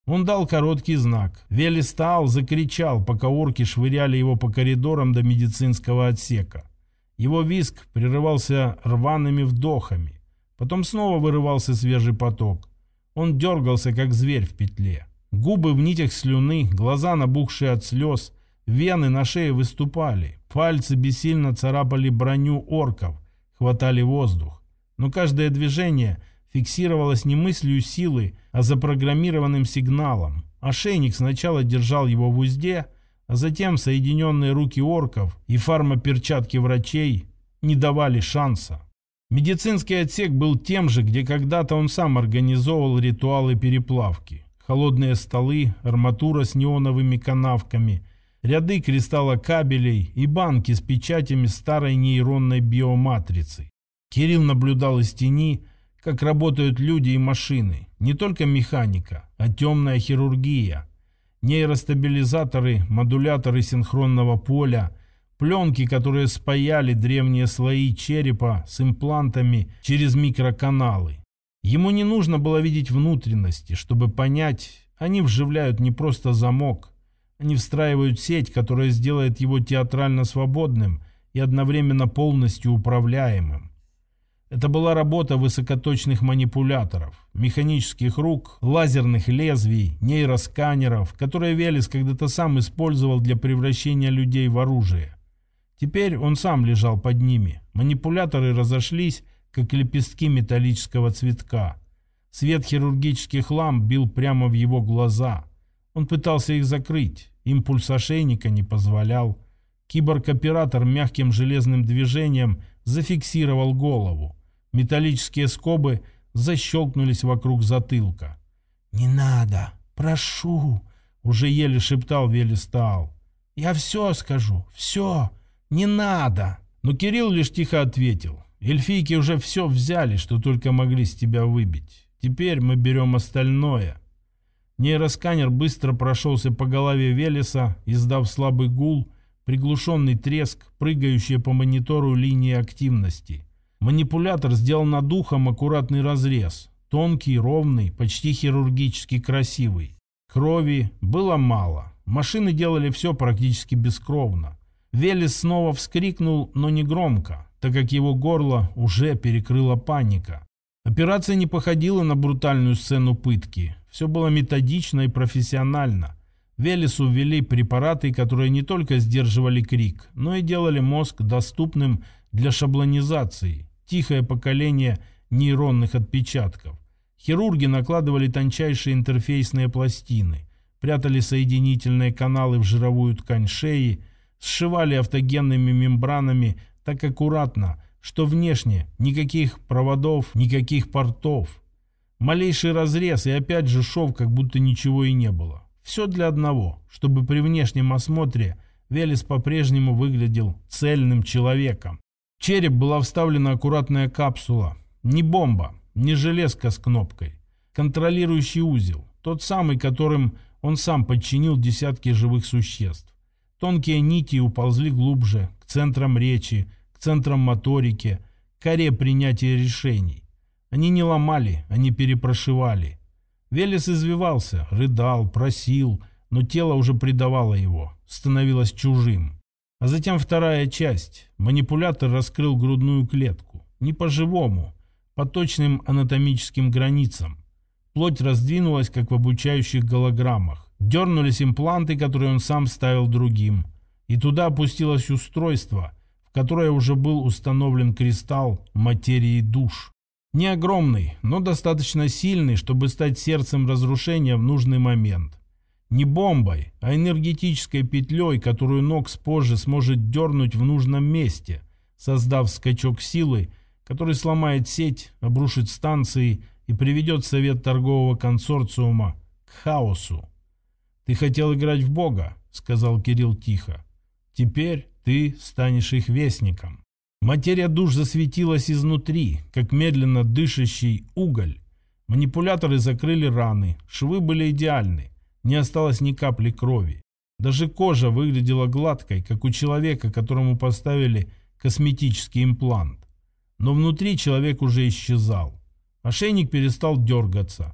A: Он дал короткий знак. Велестаал закричал, пока орки швыряли его по коридорам до медицинского отсека. Его визг прерывался рваными вдохами. Потом снова вырывался свежий поток. Он дергался, как зверь в петле. Губы в нитях слюны, глаза набухшие от слез, вены на шее выступали, пальцы бессильно царапали броню орков, хватали воздух. Но каждое движение фиксировалось не мыслью силы, а запрограммированным сигналом. Ошейник сначала держал его в узде, а затем соединенные руки орков и фармоперчатки врачей не давали шанса. Медицинский отсек был тем же, где когда-то он сам организовывал ритуалы переплавки. Холодные столы, арматура с неоновыми канавками, ряды кристаллокабелей и банки с печатями старой нейронной биоматрицы. Кирилл наблюдал из тени, как работают люди и машины. Не только механика, а темная хирургия. Нейростабилизаторы, модуляторы синхронного поля, пленки, которые спаяли древние слои черепа с имплантами через микроканалы. Ему не нужно было видеть внутренности, чтобы понять, они вживляют не просто замок, они встраивают сеть, которая сделает его театрально свободным и одновременно полностью управляемым. Это была работа высокоточных манипуляторов, механических рук, лазерных лезвий, нейросканеров, которые Велес когда-то сам использовал для превращения людей в оружие. Теперь он сам лежал под ними. Манипуляторы разошлись, как лепестки металлического цветка. Свет хирургических ламп бил прямо в его глаза. Он пытался их закрыть. Импульс ошейника не позволял. Киборг-оператор мягким железным движением зафиксировал голову. Металлические скобы защелкнулись вокруг затылка. «Не надо, прошу!» — уже еле шептал Велестаал. «Я все скажу, все, не надо!» Но Кирилл лишь тихо ответил. «Эльфийки уже все взяли, что только могли с тебя выбить. Теперь мы берем остальное». Нейросканер быстро прошелся по голове Велеса, издав слабый гул, приглушенный треск, прыгающие по монитору линии активности. Манипулятор сделал над ухом аккуратный разрез. Тонкий, ровный, почти хирургически красивый. Крови было мало. Машины делали все практически бескровно. Велес снова вскрикнул, но не громко, так как его горло уже перекрыла паника. Операция не походила на брутальную сцену пытки. Все было методично и профессионально. Велесу ввели препараты, которые не только сдерживали крик, но и делали мозг доступным для шаблонизации. Тихое поколение нейронных отпечатков. Хирурги накладывали тончайшие интерфейсные пластины, прятали соединительные каналы в жировую ткань шеи, сшивали автогенными мембранами так аккуратно, что внешне никаких проводов, никаких портов. Малейший разрез и опять же шов, как будто ничего и не было. Все для одного, чтобы при внешнем осмотре Велес по-прежнему выглядел цельным человеком. В череп была вставлена аккуратная капсула. Не бомба, не железка с кнопкой. Контролирующий узел. Тот самый, которым он сам подчинил десятки живых существ. Тонкие нити уползли глубже, к центрам речи, к центрам моторики, к коре принятия решений. Они не ломали, они перепрошивали. Велес извивался, рыдал, просил, но тело уже предавало его, становилось чужим. А затем вторая часть. Манипулятор раскрыл грудную клетку. Не по-живому, по точным анатомическим границам. Плоть раздвинулась, как в обучающих голограммах. Дернулись импланты, которые он сам ставил другим. И туда опустилось устройство, в которое уже был установлен кристалл материи душ. Не огромный, но достаточно сильный, чтобы стать сердцем разрушения в нужный момент. Не бомбой, а энергетической петлей, которую Нокс позже сможет дернуть в нужном месте, создав скачок силы, который сломает сеть, обрушит станции и приведет Совет торгового консорциума к хаосу. «Ты хотел играть в Бога», — сказал Кирилл тихо. «Теперь ты станешь их вестником». Материя душ засветилась изнутри, как медленно дышащий уголь. Манипуляторы закрыли раны, швы были идеальны, не осталось ни капли крови. Даже кожа выглядела гладкой, как у человека, которому поставили косметический имплант. Но внутри человек уже исчезал. Ошейник перестал дергаться.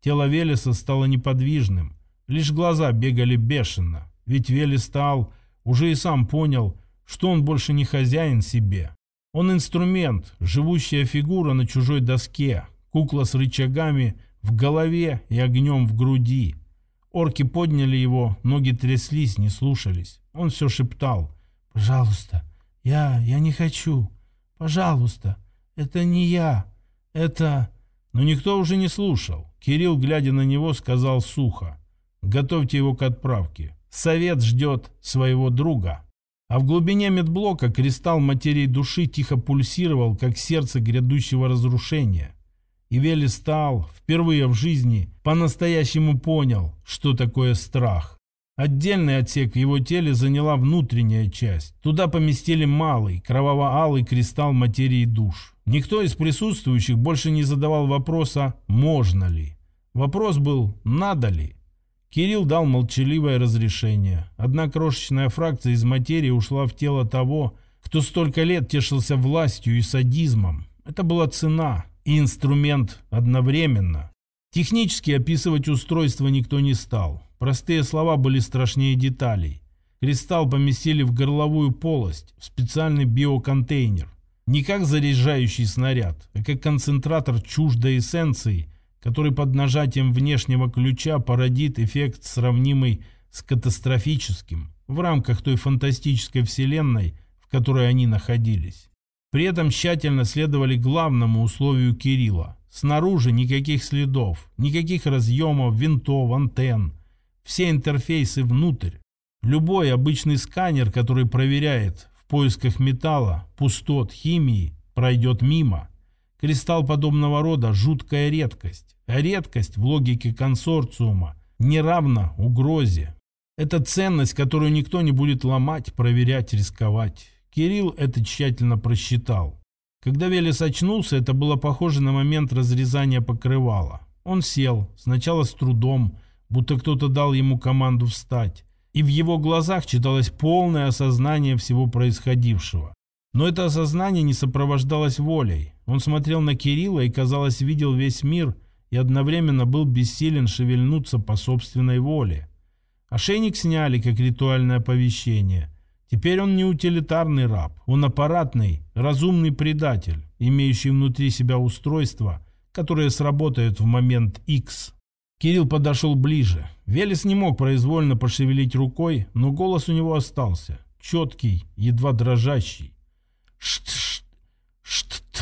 A: Тело Велеса стало неподвижным. Лишь глаза бегали бешено. Ведь Велес Таал уже и сам понял, что он больше не хозяин себе. Он инструмент, живущая фигура на чужой доске, кукла с рычагами в голове и огнем в груди. Орки подняли его, ноги тряслись, не слушались. Он все шептал: «Пожалуйста, я, я не хочу. Пожалуйста, это не я, это...» Но никто уже не слушал. Кирилл, глядя на него, сказал сухо: «Готовьте его к отправке. Совет ждет своего друга». А в глубине медблока кристалл материи души тихо пульсировал, как сердце грядущего разрушения. И Велес Таал впервые в жизни по-настоящему понял, что такое страх. Отдельный отсек в его теле заняла внутренняя часть. Туда поместили малый, кроваво-алый кристалл материи душ. Никто из присутствующих больше не задавал вопроса «можно ли?». Вопрос был «надо ли?». Кирилл дал молчаливое разрешение. Одна крошечная фракция из материи ушла в тело того, кто столько лет тешился властью и садизмом. Это была цена и инструмент одновременно. Технически описывать устройство никто не стал. Простые слова были страшнее деталей. Кристалл поместили в горловую полость, в специальный биоконтейнер. Не как заряжающий снаряд, а как концентратор чуждой эссенции, который под нажатием внешнего ключа породит эффект, сравнимый с катастрофическим, в рамках той фантастической вселенной, в которой они находились. При этом тщательно следовали главному условию Кирилла. Снаружи никаких следов, никаких разъемов, винтов, антенн. Все интерфейсы внутрь. Любой обычный сканер, который проверяет в поисках металла, пустот, химии, пройдет мимо. Кристалл подобного рода – жуткая редкость. А редкость в логике консорциума не равна угрозе. Это ценность, которую никто не будет ломать, проверять, рисковать. Кирилл это тщательно просчитал. Когда Велес очнулся, это было похоже на момент разрезания покрывала. Он сел, сначала с трудом, будто кто-то дал ему команду встать. И в его глазах читалось полное осознание всего происходившего. Но это осознание не сопровождалось волей. Он смотрел на Кирилла и, казалось, видел весь мир и одновременно был бессилен шевельнуться по собственной воле. Ошейник сняли, как ритуальное оповещение. Теперь он не утилитарный раб, он аппаратный, разумный предатель, имеющий внутри себя устройства, которые сработают в момент X. Кирилл подошел ближе. Велес не мог произвольно пошевелить рукой, но голос у него остался, четкий, едва дрожащий. «Шт-шт, шт-т,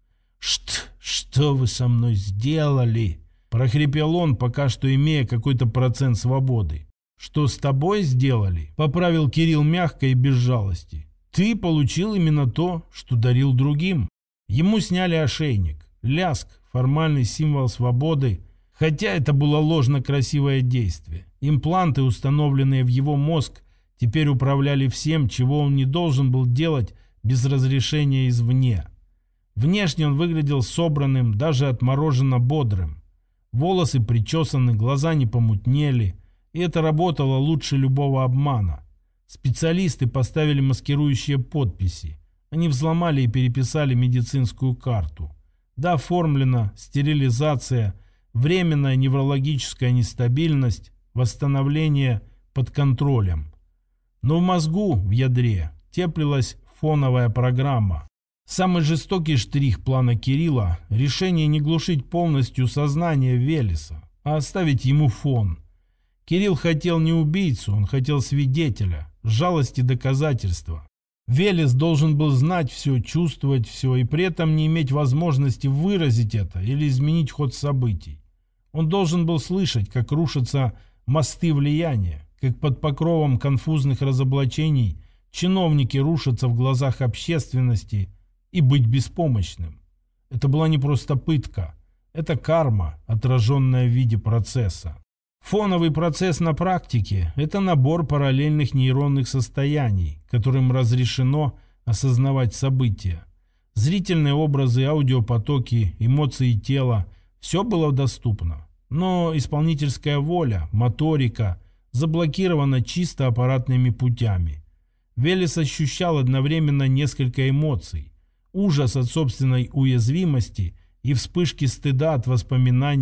A: шт, что вы со мной сделали?» Прохрипел он, пока что имея какой-то процент свободы. «Что с тобой сделали?» — поправил Кирилл мягко и без жалости. «Ты получил именно то, что дарил другим». Ему сняли ошейник. Ляск, формальный символ свободы, хотя это было ложно-красивое действие. Импланты, установленные в его мозг, теперь управляли всем, чего он не должен был делать без разрешения извне. Внешне он выглядел собранным, даже отмороженно бодрым. Волосы причесаны, глаза не помутнели. И это работало лучше любого обмана. Специалисты поставили маскирующие подписи. Они взломали и переписали медицинскую карту. Да, оформлена стерилизация, временная неврологическая нестабильность, восстановление под контролем. Но в мозгу, в ядре, теплилась фоновая программа. Самый жестокий штрих плана Кирилла – решение не глушить полностью сознание Велеса, а оставить ему фон. Кирилл хотел не убийцу, он хотел свидетеля, жалости доказательства. Велес должен был знать все, чувствовать все и при этом не иметь возможности выразить это или изменить ход событий. Он должен был слышать, как рушатся мосты влияния, как под покровом конфузных разоблачений чиновники рушатся в глазах общественности, и быть беспомощным. Это была не просто пытка, это карма, отраженная в виде процесса. Фоновый процесс на практике – это набор параллельных нейронных состояний, которым разрешено осознавать события. Зрительные образы, аудиопотоки, эмоции тела – все было доступно. Но исполнительская воля, моторика заблокирована чисто аппаратными путями. Велес ощущал одновременно несколько эмоций. Ужас от собственной уязвимости и вспышки стыда от воспоминаний,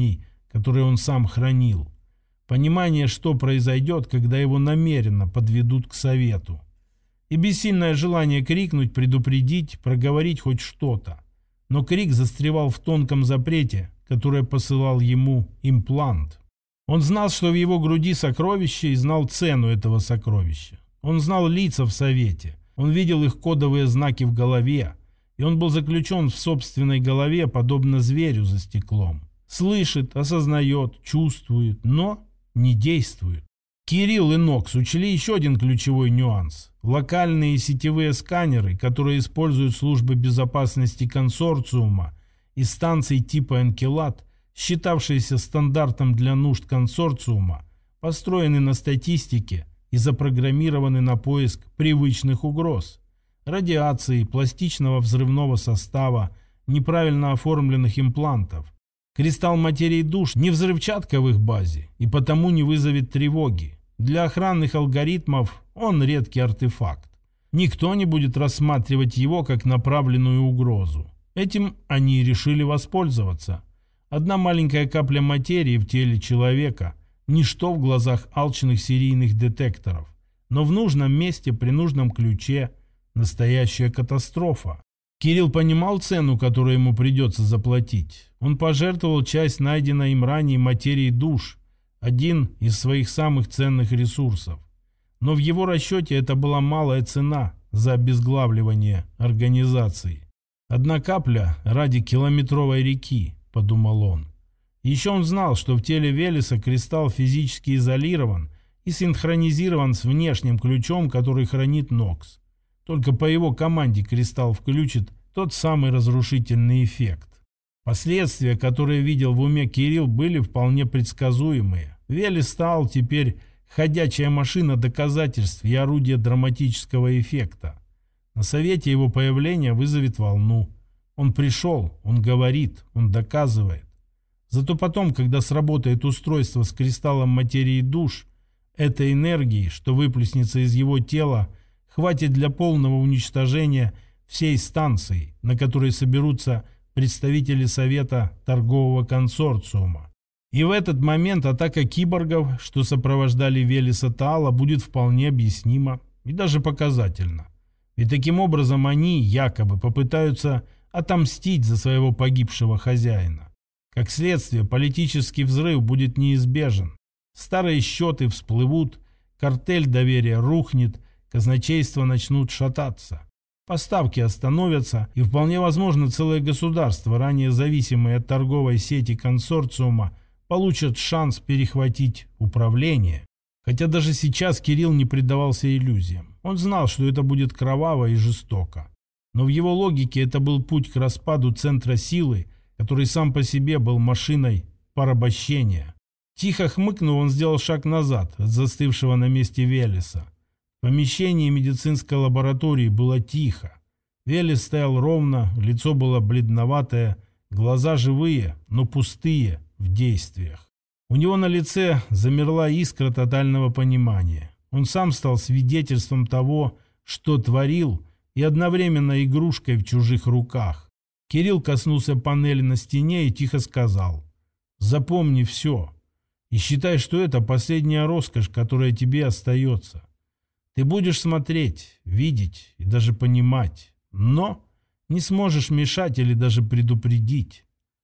A: которые он сам хранил. Понимание, что произойдет, когда его намеренно подведут к совету. И бессильное желание крикнуть, предупредить, проговорить хоть что-то. Но крик застревал в тонком запрете, который посылал ему имплант. Он знал, что в его груди сокровище, и знал цену этого сокровища. Он знал лица в совете. Он видел их кодовые знаки в голове. И он был заключен в собственной голове, подобно зверю за стеклом. Слышит, осознает, чувствует, но не действует. Кирилл и Нокс учли еще один ключевой нюанс. Локальные сетевые сканеры, которые используют службы безопасности консорциума и станций типа Энкелад, считавшиеся стандартом для нужд консорциума, построены на статистике и запрограммированы на поиск привычных угроз. Радиации, пластичного взрывного состава, неправильно оформленных имплантов. Кристалл материи душ не взрывчатка в их базе и потому не вызовет тревоги. Для охранных алгоритмов он редкий артефакт. Никто не будет рассматривать его как направленную угрозу. Этим они и решили воспользоваться. Одна маленькая капля материи в теле человека – ничто в глазах алчных серийных детекторов. Но в нужном месте при нужном ключе – настоящая катастрофа. Кирилл понимал цену, которую ему придется заплатить. Он пожертвовал часть найденной им ранее материи душ, один из своих самых ценных ресурсов. Но в его расчете это была малая цена за обезглавливание организации. «Одна капля ради километровой реки», – подумал он. Еще он знал, что в теле Велеса кристалл физически изолирован и синхронизирован с внешним ключом, который хранит Нокс. Только по его команде кристалл включит тот самый разрушительный эффект. Последствия, которые видел в уме Кирилл, были вполне предсказуемые. Велес стал теперь ходячая машина доказательств и орудие драматического эффекта. На совете его появление вызовет волну. Он пришел, он говорит, он доказывает. Зато потом, когда сработает устройство с кристаллом материи душ, этой энергии, что выплеснется из его тела, хватит для полного уничтожения всей станции, на которой соберутся представители Совета торгового консорциума. И в этот момент атака киборгов, что сопровождали Велеса Таала, будет вполне объяснима и даже показательна. Ведь таким образом они якобы попытаются отомстить за своего погибшего хозяина. Как следствие, политический взрыв будет неизбежен. Старые счеты всплывут, картель доверия рухнет, казначейства начнут шататься. Поставки остановятся, и вполне возможно целое государство, ранее зависимое от торговой сети консорциума, получат шанс перехватить управление. Хотя даже сейчас Кирилл не предавался иллюзиям. Он знал, что это будет кроваво и жестоко. Но в его логике это был путь к распаду центра силы, который сам по себе был машиной порабощения. Тихо хмыкнув, он сделал шаг назад от застывшего на месте Велеса. В помещении медицинской лаборатории было тихо. Велес стоял ровно, лицо было бледноватое, глаза живые, но пустые в действиях. У него на лице замерла искра тотального понимания. Он сам стал свидетельством того, что творил, и одновременно игрушкой в чужих руках. Кирилл коснулся панели на стене и тихо сказал: «Запомни все и считай, что это последняя роскошь, которая тебе остается. Ты будешь смотреть, видеть и даже понимать, но не сможешь мешать или даже предупредить».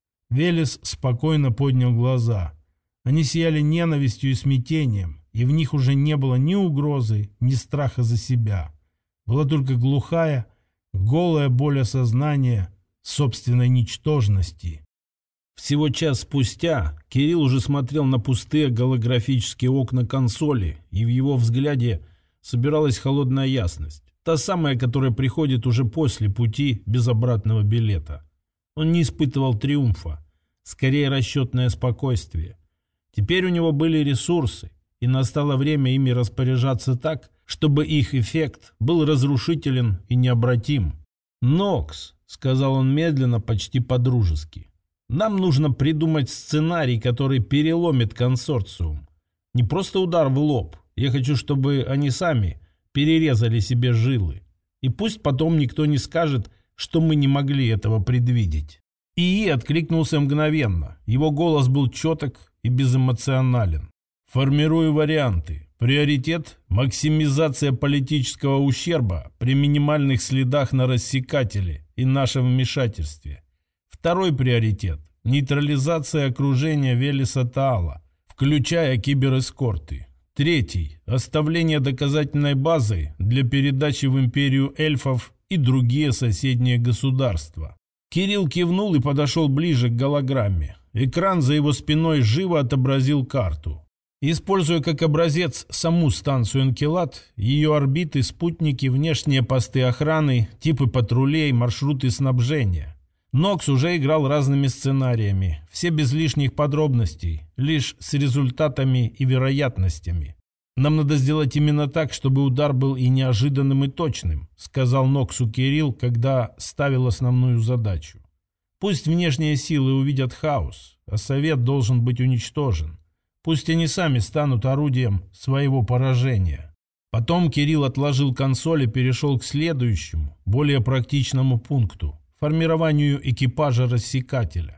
A: Велес спокойно поднял глаза. Они сияли ненавистью и смятением, и в них уже не было ни угрозы, ни страха за себя. Была только глухая, голая боль осознания собственной ничтожности. Всего час спустя Кирилл уже смотрел на пустые голографические окна консоли, и в его взгляде собиралась холодная ясность. Та самая, которая приходит уже после пути без обратного билета. Он не испытывал триумфа, скорее расчетное спокойствие. Теперь у него были ресурсы, и настало время ими распоряжаться так, чтобы их эффект был разрушителен и необратим. «Нокс», — сказал он медленно, почти по-дружески, — «нам нужно придумать сценарий, который переломит консорциум. Не просто удар в лоб. Я хочу, чтобы они сами перерезали себе жилы. И пусть потом никто не скажет, что мы не могли этого предвидеть». ИИ откликнулся мгновенно. Его голос был четок и безэмоционален. Формирую варианты. Приоритет – максимизация политического ущерба при минимальных следах на рассекателе и нашем вмешательстве. Второй приоритет – нейтрализация окружения Велеса Таала, включая киберэскорты. Третий – оставление доказательной базы для передачи в империю эльфов и другие соседние государства. Кирилл кивнул и подошел ближе к голограмме. Экран за его спиной живо отобразил карту. Используя как образец саму станцию Энкелад, ее орбиты, спутники, внешние посты охраны, типы патрулей, маршруты снабжения. Нокс уже играл разными сценариями, все без лишних подробностей, лишь с результатами и вероятностями. «Нам надо сделать именно так, чтобы удар был и неожиданным, и точным», сказал Ноксу Кирилл, когда ставил основную задачу. «Пусть внешние силы увидят хаос, а совет должен быть уничтожен. Пусть они сами станут орудием своего поражения». Потом Кирилл отложил консоль и перешел к следующему, более практичному пункту – формированию экипажа рассекателя.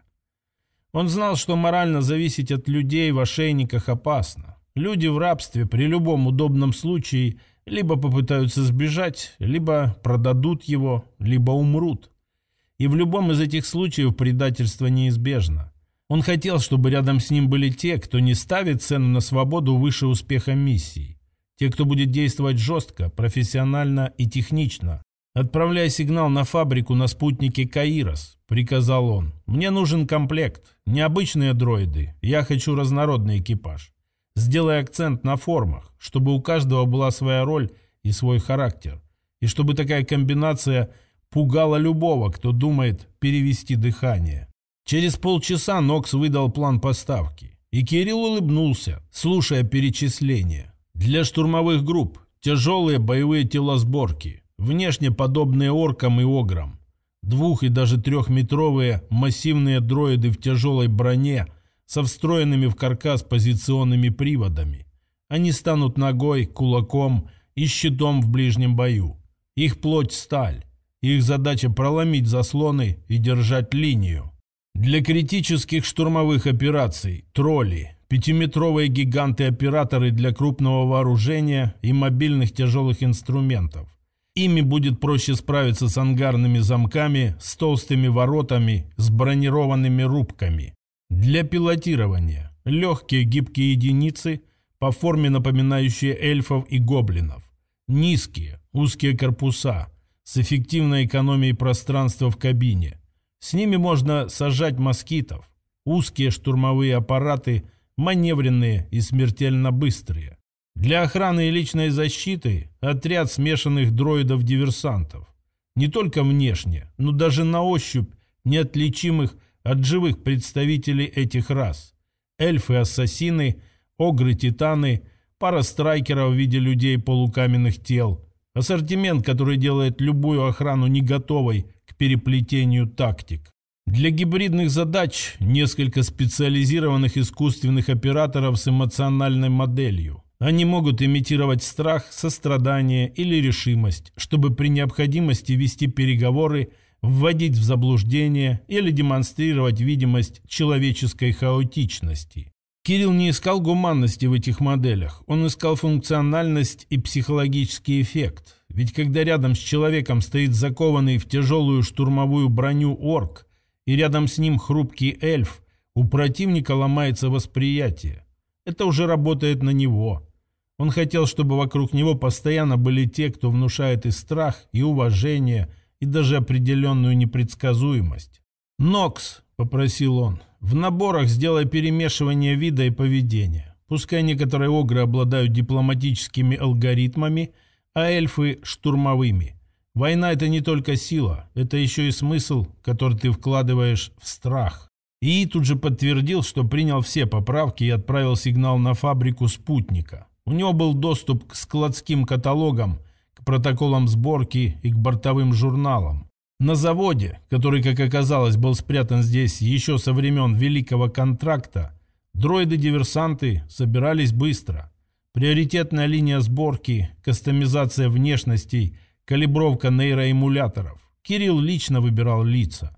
A: Он знал, что морально зависеть от людей в ошейниках опасно. Люди в рабстве при любом удобном случае либо попытаются сбежать, либо продадут его, либо умрут. И в любом из этих случаев предательство неизбежно. Он хотел, чтобы рядом с ним были те, кто не ставит цену на свободу выше успеха миссии. Те, кто будет действовать жестко, профессионально и технично. «Отправляй сигнал на фабрику на спутнике Каирос», — приказал он. «Мне нужен комплект, необычные дроиды, я хочу разнородный экипаж. Сделай акцент на формах, чтобы у каждого была своя роль и свой характер, и чтобы такая комбинация пугала любого, кто думает перевести дыхание». Через полчаса Нокс выдал план поставки, и Кирилл улыбнулся, слушая перечисления. Для штурмовых групп тяжелые боевые телосборки, внешне подобные оркам и ограм, двух- и даже трехметровые массивные дроиды в тяжелой броне со встроенными в каркас позиционными приводами. Они станут ногой, кулаком и щитом в ближнем бою. Их плоть – сталь. Их задача – проломить заслоны и держать линию. Для критических штурмовых операций – тролли, пятиметровые гиганты-операторы для крупного вооружения и мобильных тяжелых инструментов. Ими будет проще справиться с ангарными замками, с толстыми воротами, с бронированными рубками. Для пилотирования – легкие гибкие единицы, по форме напоминающие эльфов и гоблинов. Низкие, узкие корпуса, с эффективной экономией пространства в кабине. С ними можно сажать москитов. Узкие штурмовые аппараты, маневренные и смертельно быстрые. Для охраны и личной защиты отряд смешанных дроидов-диверсантов. Не только внешне, но даже на ощупь неотличимых от живых представителей этих рас. Эльфы-ассасины, огры-титаны, пара страйкеров в виде людей-полукаменных тел. Ассортимент, который делает любую охрану не готовой к переплетению тактик. Для гибридных задач несколько специализированных искусственных операторов с эмоциональной моделью. Они могут имитировать страх, сострадание или решимость, чтобы при необходимости вести переговоры, вводить в заблуждение или демонстрировать видимость человеческой хаотичности. Кирилл не искал гуманности в этих моделях, он искал функциональность и психологический эффект. Ведь когда рядом с человеком стоит закованный в тяжелую штурмовую броню орк, и рядом с ним хрупкий эльф, у противника ломается восприятие. Это уже работает на него. Он хотел, чтобы вокруг него постоянно были те, кто внушает и страх, и уважение, и даже определенную непредсказуемость. «Нокс», — попросил он, — «в наборах сделай перемешивание вида и поведения. Пускай некоторые огры обладают дипломатическими алгоритмами, а эльфы — штурмовыми. Война — это не только сила, это еще и смысл, который ты вкладываешь в страх». ИИ тут же подтвердил, что принял все поправки и отправил сигнал на фабрику спутника. У него был доступ к складским каталогам, к протоколам сборки и к бортовым журналам. На заводе, который, как оказалось, был спрятан здесь еще со времен Великого контракта, дроиды-диверсанты собирались быстро. Приоритетная линия сборки, кастомизация внешностей, калибровка нейроэмуляторов. Кирилл лично выбирал лица.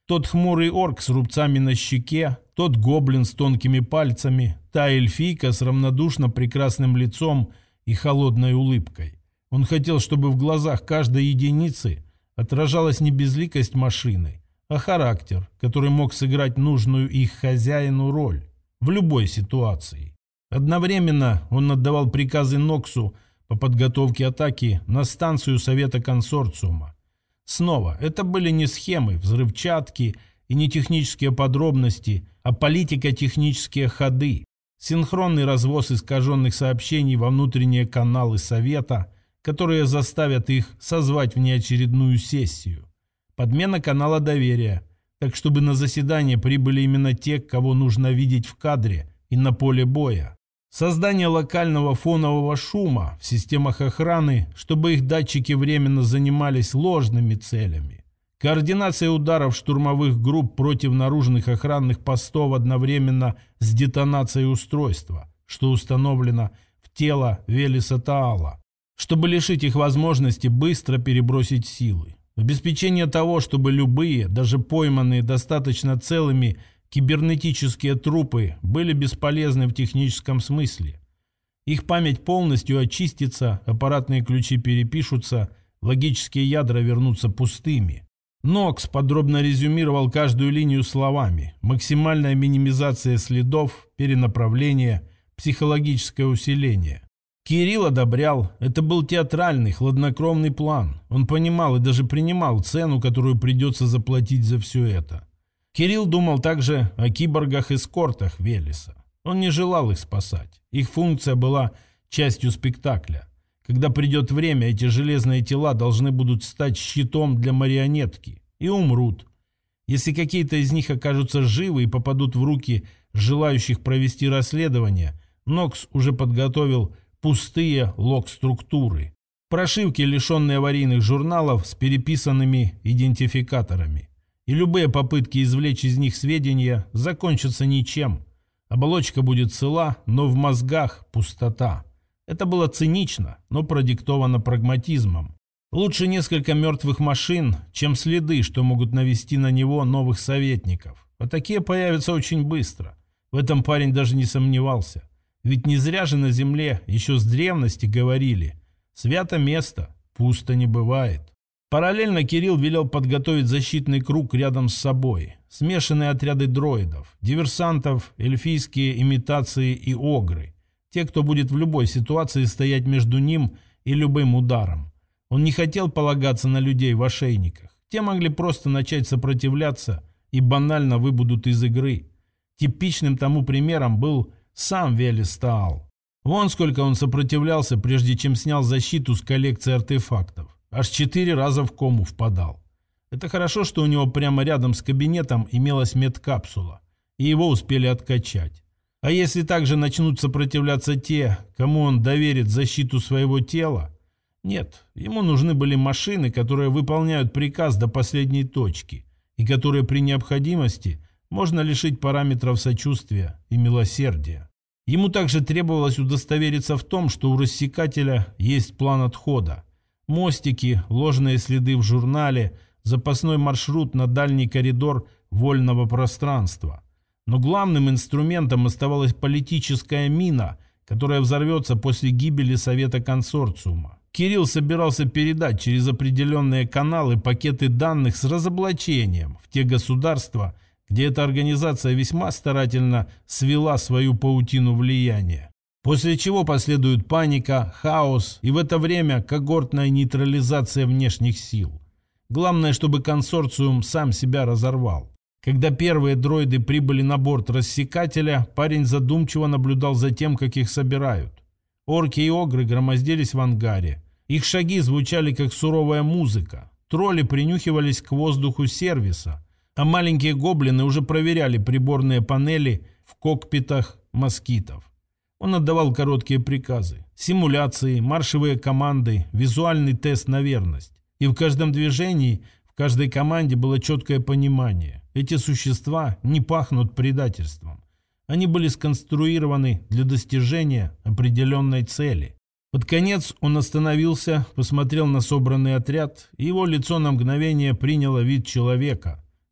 A: Тот хмурый орк с рубцами на щеке, тот гоблин с тонкими пальцами, та эльфийка с равнодушно прекрасным лицом и холодной улыбкой. Он хотел, чтобы в глазах каждой единицы отражалась не безликость машины, а характер, который мог сыграть нужную их хозяину роль в любой ситуации. Одновременно он отдавал приказы Ноксу по подготовке атаки на станцию Совета Консорциума. Снова, это были не схемы, взрывчатки и не технические подробности, а политико-технические ходы, синхронный развоз искаженных сообщений во внутренние каналы Совета, которые заставят их созвать внеочередную сессию. Подмена канала доверия, так чтобы на заседание прибыли именно те, кого нужно видеть в кадре и на поле боя. Создание локального фонового шума в системах охраны, чтобы их датчики временно занимались ложными целями. Координация ударов штурмовых групп против наружных охранных постов одновременно с детонацией устройства, что установлено в тело Велеса Таала, чтобы лишить их возможности быстро перебросить силы. Обеспечение того, чтобы любые, даже пойманные достаточно целыми, кибернетические трупы были бесполезны в техническом смысле. Их память полностью очистится, аппаратные ключи перепишутся, логические ядра вернутся пустыми. Нокс подробно резюмировал каждую линию словами. Максимальная минимизация следов, перенаправление, психологическое усиление. Кирилл одобрял. Это был театральный, хладнокровный план. Он понимал и даже принимал цену, которую придется заплатить за все это. Кирилл думал также о киборгах-эскортах Велеса. Он не желал их спасать. Их функция была частью спектакля. Когда придет время, эти железные тела должны будут стать щитом для марионетки и умрут. Если какие-то из них окажутся живы и попадут в руки желающих провести расследование, Нокс уже подготовил пустые лог-структуры. Прошивки, лишенные аварийных журналов с переписанными идентификаторами. И любые попытки извлечь из них сведения закончатся ничем. Оболочка будет цела, но в мозгах пустота. Это было цинично, но продиктовано прагматизмом. Лучше несколько мертвых машин, чем следы, что могут навести на него новых советников. А такие появятся очень быстро. В этом парень даже не сомневался. Ведь не зря же на земле еще с древности говорили: «Свято место, пусто не бывает». Параллельно Кирилл велел подготовить защитный круг рядом с собой. Смешанные отряды дроидов, диверсантов, эльфийские имитации и огры. Те, кто будет в любой ситуации стоять между ним и любым ударом. Он не хотел полагаться на людей в ошейниках. Те могли просто начать сопротивляться и банально выбудут из игры. Типичным тому примером был сам Велес Таал. Вон сколько он сопротивлялся, прежде чем снял защиту с коллекции артефактов. Аж четыре раза в кому впадал. Это хорошо, что у него прямо рядом с кабинетом имелась медкапсула, и его успели откачать. А если также начнут сопротивляться те, кому он доверит защиту своего тела? Нет, ему нужны были машины, которые выполняют приказ до последней точки, и которые при необходимости можно лишить параметров сочувствия и милосердия. Ему также требовалось удостовериться в том, что у рассекателя есть план отхода. Мостики, ложные следы в журнале, запасной маршрут на дальний коридор вольного пространства. Но главным инструментом оставалась политическая мина, которая взорвется после гибели Совета Консорциума. Кирилл собирался передать через определенные каналы пакеты данных с разоблачением в те государства, где эта организация весьма старательно свела свою паутину влияния. После чего последует паника, хаос и в это время когортная нейтрализация внешних сил. Главное, чтобы консорциум сам себя разорвал. Когда первые дроиды прибыли на борт рассекателя, парень задумчиво наблюдал за тем, как их собирают. Орки и огры громоздились в ангаре. Их шаги звучали как суровая музыка. Тролли принюхивались к воздуху сервиса, а маленькие гоблины уже проверяли приборные панели в кокпитах москитов. Он отдавал короткие приказы, симуляции, маршевые команды, визуальный тест на верность. И в каждом движении, в каждой команде было четкое понимание. Эти существа не пахнут предательством. Они были сконструированы для достижения определенной цели. Под конец он остановился, посмотрел на собранный отряд, и его лицо на мгновение приняло вид человека.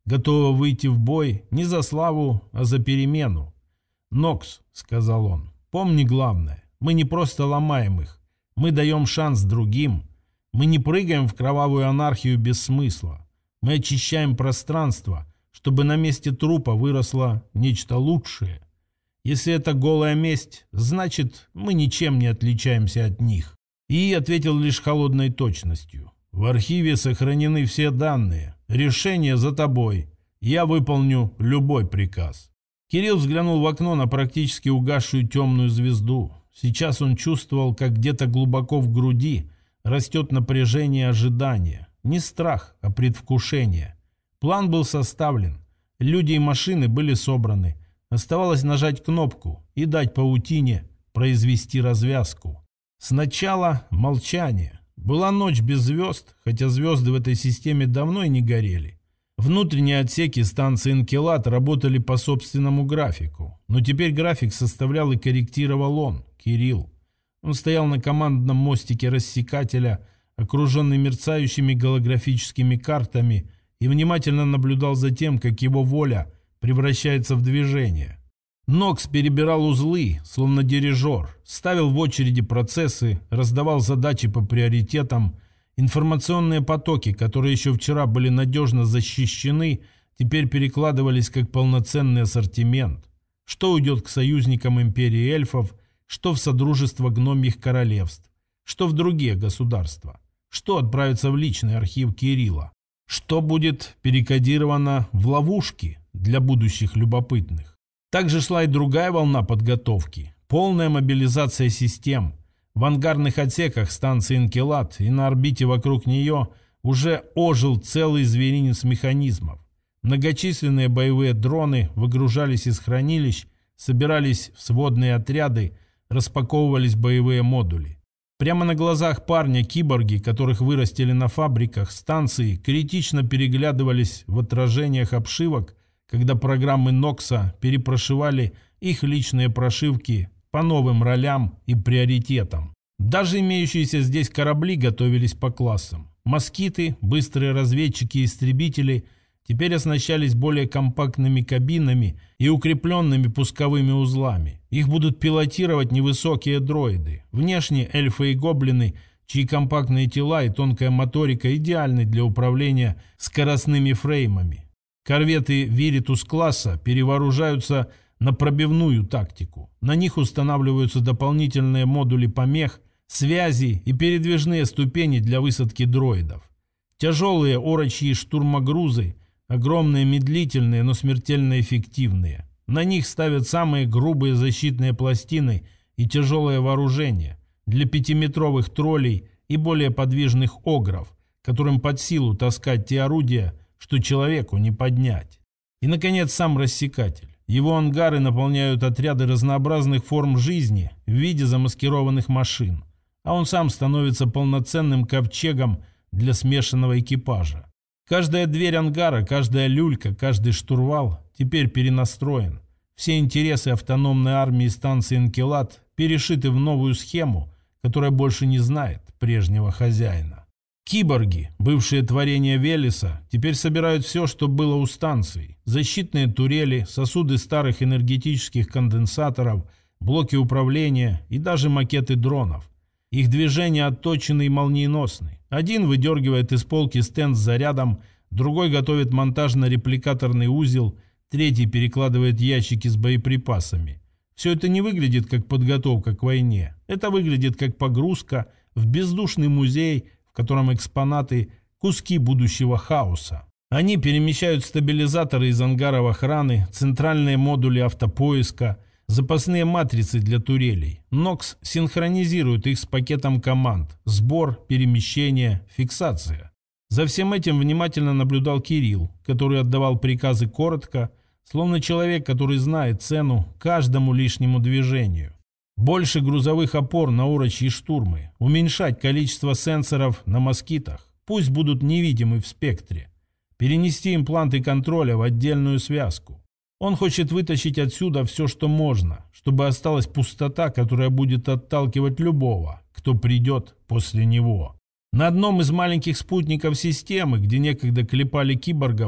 A: готового выйти в бой не за славу, а за перемену. «Нокс», — сказал он, — «помни главное, мы не просто ломаем их, мы даем шанс другим, мы не прыгаем в кровавую анархию без смысла, мы очищаем пространство, чтобы на месте трупа выросло нечто лучшее. Если это голая месть, значит, мы ничем не отличаемся от них». И ответил лишь холодной точностью: «В архиве сохранены все данные. Решение за тобой. Я выполню любой приказ». Кирилл взглянул в окно на практически угасшую темную звезду. Сейчас он чувствовал, как где-то глубоко в груди растет напряжение ожидания. Не страх, а предвкушение. План был составлен. Люди и машины были собраны. Оставалось нажать кнопку и дать паутине произвести развязку. Сначала молчание. Была ночь без звезд, хотя звезды в этой системе давно и не горели. Внутренние отсеки станции Энкелад работали по собственному графику. Но теперь график составлял и корректировал он, Кирилл. Он стоял на командном мостике рассекателя, окруженный мерцающими голографическими картами, и внимательно наблюдал за тем, как его воля превращается в движение. Нокс перебирал узлы, словно дирижер, ставил в очереди процессы, раздавал задачи по приоритетам. Информационные потоки, которые еще вчера были надежно защищены, теперь перекладывались как полноценный ассортимент. Что уйдет к союзникам империи эльфов, что в содружество гномьих королевств, что в другие государства, что отправится в личный архив Кирилла, что будет перекодировано в ловушки для будущих любопытных. Также шла и другая волна подготовки, полная мобилизация систем. В ангарных отсеках станции Энкелад и на орбите вокруг нее уже ожил целый зверинец механизмов. Многочисленные боевые дроны выгружались из хранилищ, собирались в сводные отряды, распаковывались боевые модули. Прямо на глазах парня киборги, которых вырастили на фабриках станции, критично переглядывались в отражениях обшивок, когда программы Нокса перепрошивали их личные прошивки по новым ролям и приоритетам. Даже имеющиеся здесь корабли готовились по классам. Москиты, быстрые разведчики и истребители теперь оснащались более компактными кабинами и укрепленными пусковыми узлами. Их будут пилотировать невысокие дроиды. Внешне эльфы и гоблины, чьи компактные тела и тонкая моторика идеальны для управления скоростными фреймами. Корветы Виритус-класса перевооружаются на пробивную тактику. На них устанавливаются дополнительные модули помех, связи и передвижные ступени для высадки дроидов. Тяжелые орочьи штурмогрузы, огромные, медлительные, но смертельно эффективные. На них ставят самые грубые защитные пластины и тяжелое вооружение для пятиметровых троллей и более подвижных огров, которым под силу таскать те орудия, что человеку не поднять. И, наконец, сам рассекатель. Его ангары наполняют отряды разнообразных форм жизни в виде замаскированных машин, а он сам становится полноценным ковчегом для смешанного экипажа. Каждая дверь ангара, каждая люлька, каждый штурвал теперь перенастроен. Все интересы автономной армии станции Энкелад перешиты в новую схему, которая больше не знает прежнего хозяина. Киборги, бывшие творения Велеса, теперь собирают все, что было у станции. Защитные турели, сосуды старых энергетических конденсаторов, блоки управления и даже макеты дронов. Их движения отточены и молниеносны. Один выдергивает из полки стенд с зарядом, другой готовит монтажно-репликаторный узел, третий перекладывает ящики с боеприпасами. Все это не выглядит как подготовка к войне. Это выглядит как погрузка в бездушный музей, в котором экспонаты – куски будущего хаоса. Они перемещают стабилизаторы из ангаров охраны, центральные модули автопоиска, запасные матрицы для турелей. Нокс синхронизирует их с пакетом команд – сбор, перемещение, фиксация. За всем этим внимательно наблюдал Кирилл, который отдавал приказы коротко, словно человек, который знает цену каждому лишнему движению. Больше грузовых опор на урочьи штурмы, уменьшать количество сенсоров на москитах, пусть будут невидимы в спектре, перенести импланты контроля в отдельную связку. Он хочет вытащить отсюда все, что можно, чтобы осталась пустота, которая будет отталкивать любого, кто придет после него. На одном из маленьких спутников системы, где некогда клепали киборгов,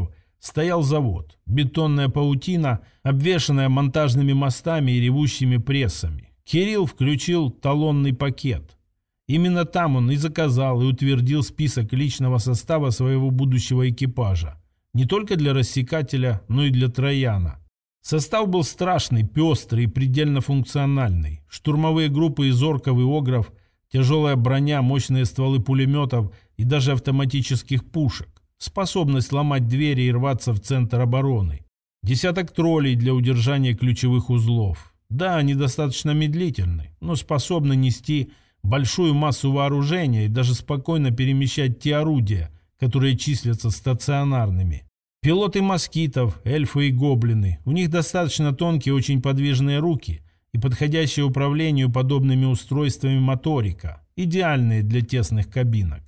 A: стоял завод, бетонная паутина, обвешанная монтажными мостами и ревущими прессами. Кирилл включил талонный пакет. Именно там он и заказал, и утвердил список личного состава своего будущего экипажа. Не только для рассекателя, но и для Трояна. Состав был страшный, пестрый и предельно функциональный. Штурмовые группы из орков и огров, тяжелая броня, мощные стволы пулеметов и даже автоматических пушек. Способность ломать двери и рваться в центр обороны. Десяток троллей для удержания ключевых узлов. Да, они достаточно медлительны, но способны нести большую массу вооружения и даже спокойно перемещать те орудия, которые числятся стационарными. Пилоты москитов, эльфы и гоблины. У них достаточно тонкие, очень подвижные руки и подходящая управлению подобными устройствами моторика, идеальные для тесных кабинок.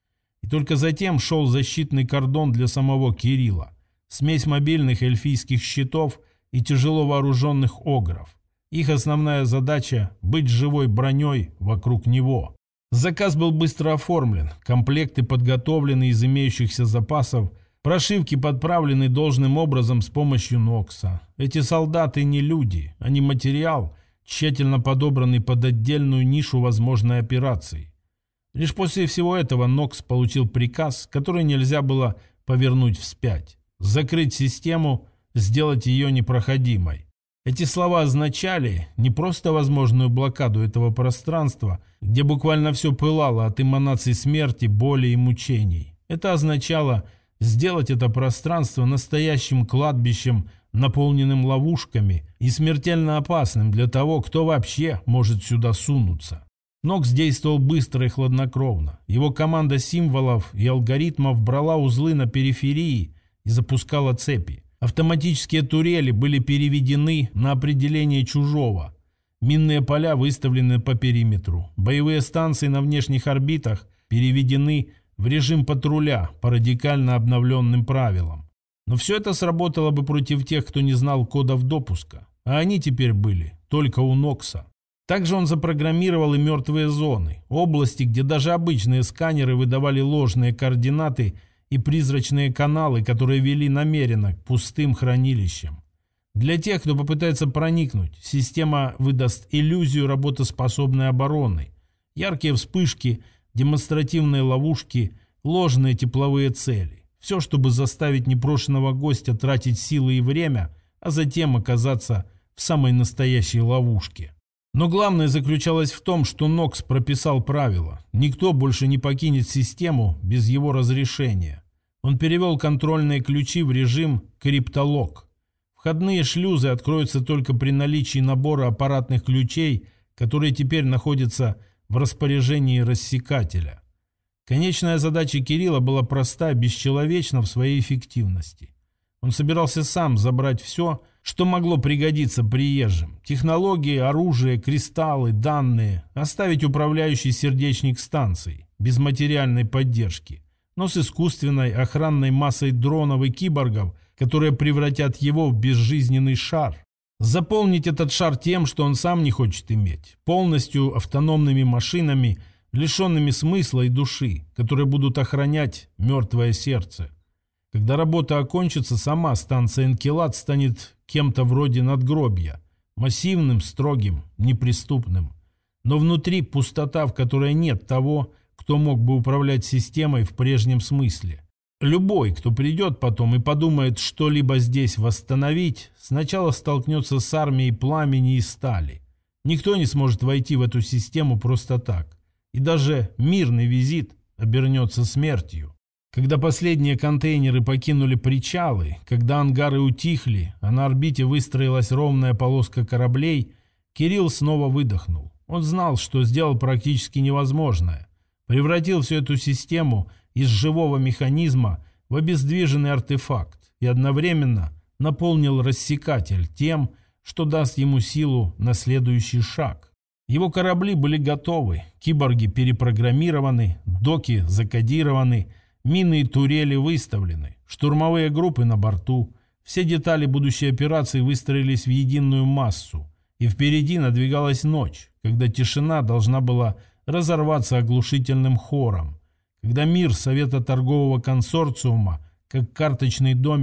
A: И только затем шел защитный кордон для самого Кирилла. Смесь мобильных эльфийских щитов и тяжело вооруженных огров. Их основная задача – быть живой броней вокруг него. Заказ был быстро оформлен, комплекты подготовлены из имеющихся запасов, прошивки подправлены должным образом с помощью Нокса. Эти солдаты не люди, они материал, тщательно подобранный под отдельную нишу возможной операции. Лишь после всего этого Нокс получил приказ, который нельзя было повернуть вспять. Закрыть систему, сделать ее непроходимой. Эти слова означали не просто возможную блокаду этого пространства, где буквально все пылало от эманаций смерти, боли и мучений. Это означало сделать это пространство настоящим кладбищем, наполненным ловушками и смертельно опасным для того, кто вообще может сюда сунуться. Нокс действовал быстро и хладнокровно. Его команда символов и алгоритмов брала узлы на периферии и запускала цепи. Автоматические турели были переведены на определение чужого. Минные поля выставлены по периметру. Боевые станции на внешних орбитах переведены в режим патруля по радикально обновленным правилам. Но все это сработало бы против тех, кто не знал кодов допуска. А они теперь были только у Нокса. Также он запрограммировал и мертвые зоны, области, где даже обычные сканеры выдавали ложные координаты и призрачные каналы, которые вели намеренно к пустым хранилищам. Для тех, кто попытается проникнуть, система выдаст иллюзию работоспособной обороны. Яркие вспышки, демонстративные ловушки, ложные тепловые цели. Все, чтобы заставить непрошенного гостя тратить силы и время, а затем оказаться в самой настоящей ловушке. Но главное заключалось в том, что Нокс прописал правила. Никто больше не покинет систему без его разрешения. Он перевел контрольные ключи в режим криптолог. Входные шлюзы откроются только при наличии набора аппаратных ключей, которые теперь находятся в распоряжении рассекателя. Конечная задача Кирилла была проста, бесчеловечна в своей эффективности. Он собирался сам забрать все, что могло пригодиться приезжим. Технологии, оружие, кристаллы, данные. Оставить управляющий сердечник станции, без материальной поддержки, но с искусственной охранной массой дронов и киборгов, которые превратят его в безжизненный шар. Заполнить этот шар тем, что он сам не хочет иметь. Полностью автономными машинами, лишенными смысла и души, которые будут охранять мертвое сердце. Когда работа окончится, сама станция Энкелад станет кем-то вроде надгробья. Массивным, строгим, неприступным. Но внутри пустота, в которой нет того, кто мог бы управлять системой в прежнем смысле. Любой, кто придет потом и подумает что-либо здесь восстановить, сначала столкнется с армией пламени и стали. Никто не сможет войти в эту систему просто так. И даже мирный визит обернется смертью. Когда последние контейнеры покинули причалы, когда ангары утихли, а на орбите выстроилась ровная полоска кораблей, Кирилл снова выдохнул. Он знал, что сделал практически невозможное. Превратил всю эту систему из живого механизма в обездвиженный артефакт и одновременно наполнил рассекатель тем, что даст ему силу на следующий шаг. Его корабли были готовы, киборги перепрограммированы, доки закодированы, мины и турели выставлены, штурмовые группы на борту. Все детали будущей операции выстроились в единую массу, и впереди надвигалась ночь, когда тишина должна была разорваться оглушительным хором, когда мир Совета торгового консорциума, как карточный домик,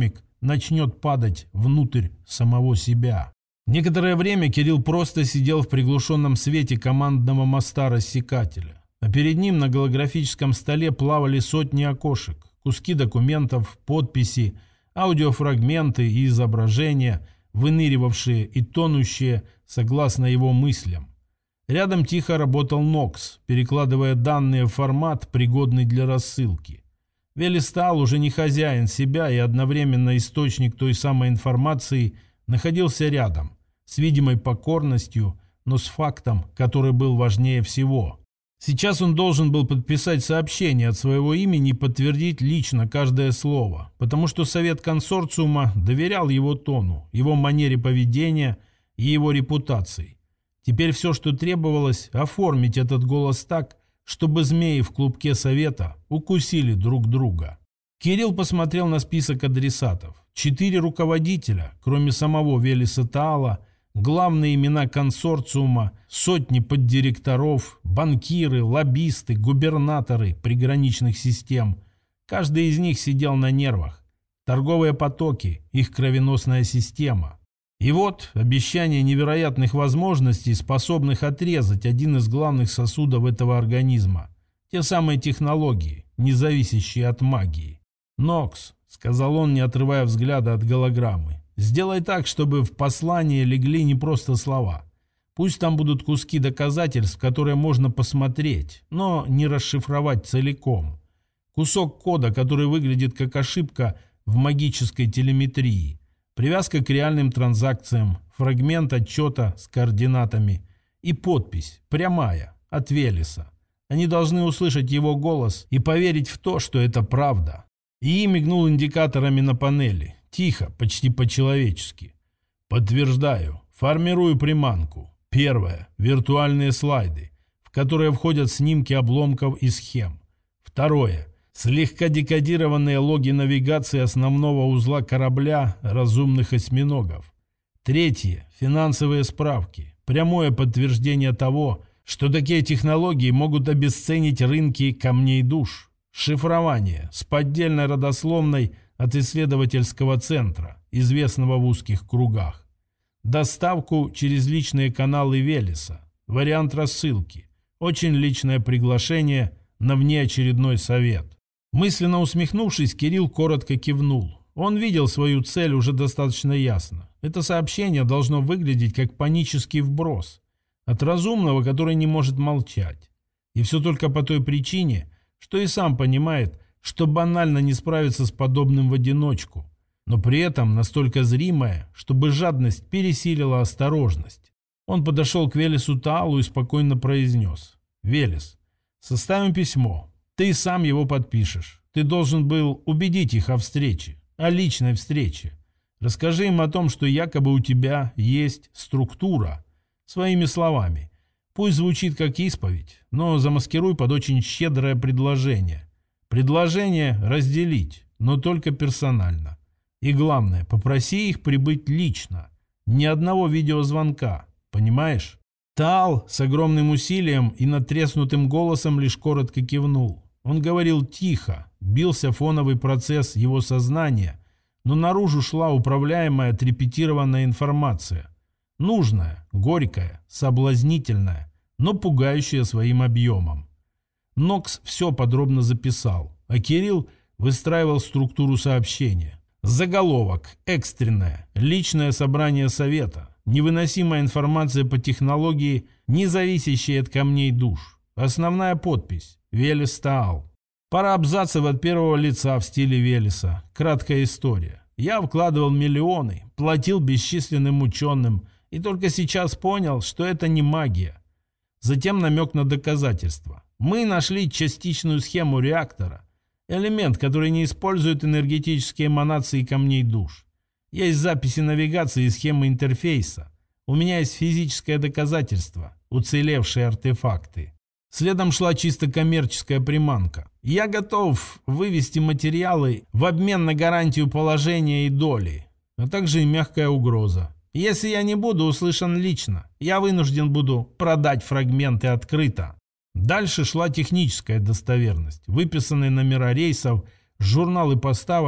A: начнет падать внутрь самого себя. Некоторое время Кирилл просто сидел в приглушенном свете командного моста рассекателя, а перед ним на голографическом столе плавали сотни окошек, куски документов, подписи, аудиофрагменты и изображения, выныривавшие и тонущие согласно его мыслям. Рядом тихо работал Нокс, перекладывая данные в формат, пригодный для рассылки. Велес Таал, уже не хозяин себя и одновременно источник той самой информации, находился рядом, с видимой покорностью, но с фактом, который был важнее всего. Сейчас он должен был подписать сообщение от своего имени и подтвердить лично каждое слово, потому что Совет консорциума доверял его тону, его манере поведения и его репутации. Теперь все, что требовалось, оформить этот голос так, чтобы змеи в клубке Совета укусили друг друга. Кирилл посмотрел на список адресатов. Четыре руководителя, кроме самого Велеса Таала, главные имена консорциума, сотни поддиректоров, банкиры, лоббисты, губернаторы приграничных систем. Каждый из них сидел на нервах. Торговые потоки, их кровеносная система. И вот обещание невероятных возможностей, способных отрезать один из главных сосудов этого организма. Те самые технологии, не зависящие от магии. «Нокс», — сказал он, не отрывая взгляда от голограммы, — «сделай так, чтобы в послании легли не просто слова. Пусть там будут куски доказательств, которые можно посмотреть, но не расшифровать целиком. Кусок кода, который выглядит как ошибка в магической телеметрии. Привязка к реальным транзакциям, фрагмент отчета с координатами и подпись, прямая, от Велеса. Они должны услышать его голос и поверить в то, что это правда». ИИ мигнул индикаторами на панели, тихо, почти по-человечески. «Подтверждаю, формирую приманку. Первое. Виртуальные слайды, в которые входят снимки обломков и схем. Второе. Слегка декодированные логи навигации основного узла корабля разумных осьминогов. Третье. Финансовые справки. Прямое подтверждение того, что такие технологии могут обесценить рынки камней душ. Шифрование с поддельной родословной от исследовательского центра, известного в узких кругах. Доставку через личные каналы Велеса. Вариант рассылки. Очень личное приглашение на внеочередной совет». Мысленно усмехнувшись, Кирилл коротко кивнул. Он видел свою цель уже достаточно ясно. Это сообщение должно выглядеть как панический вброс от разумного, который не может молчать. И все только по той причине, что и сам понимает, что банально не справится с подобным в одиночку, но при этом настолько зримое, чтобы жадность пересилила осторожность. Он подошел к Велесу Таалу и спокойно произнес: «Велес, составим письмо. Ты сам его подпишешь. Ты должен был убедить их о встрече, о личной встрече. Расскажи им о том, что якобы у тебя есть структура. Своими словами. Пусть звучит как исповедь, но замаскируй под очень щедрое предложение. Предложение разделить, но только персонально. И главное, попроси их прибыть лично. Ни одного видеозвонка. Понимаешь?» Таал с огромным усилием и надтреснутым голосом лишь коротко кивнул. Он говорил тихо, бился фоновый процесс его сознания, но наружу шла управляемая отрепетированная информация. Нужная, горькая, соблазнительная, но пугающая своим объемом. Нокс все подробно записал, а Кирилл выстраивал структуру сообщения. Заголовок: экстренное, личное собрание совета, невыносимая информация по технологии, не зависящей от камней душ. Основная подпись: Велес Таал. Пара абзацев от первого лица в стиле Велеса. Краткая история. Я вкладывал миллионы, платил бесчисленным ученым, и только сейчас понял, что это не магия. Затем намек на доказательства. Мы нашли частичную схему реактора. Элемент, который не использует энергетические эманации камней душ. Есть записи навигации и схемы интерфейса. У меня есть физическое доказательство. Уцелевшие артефакты. Следом шла чисто коммерческая приманка. Я готов вывести материалы в обмен на гарантию положения и доли, а также и мягкая угроза. Если я не буду услышан лично, я вынужден буду продать фрагменты открыто. Дальше шла техническая достоверность, выписанные номера рейсов, журналы поставок,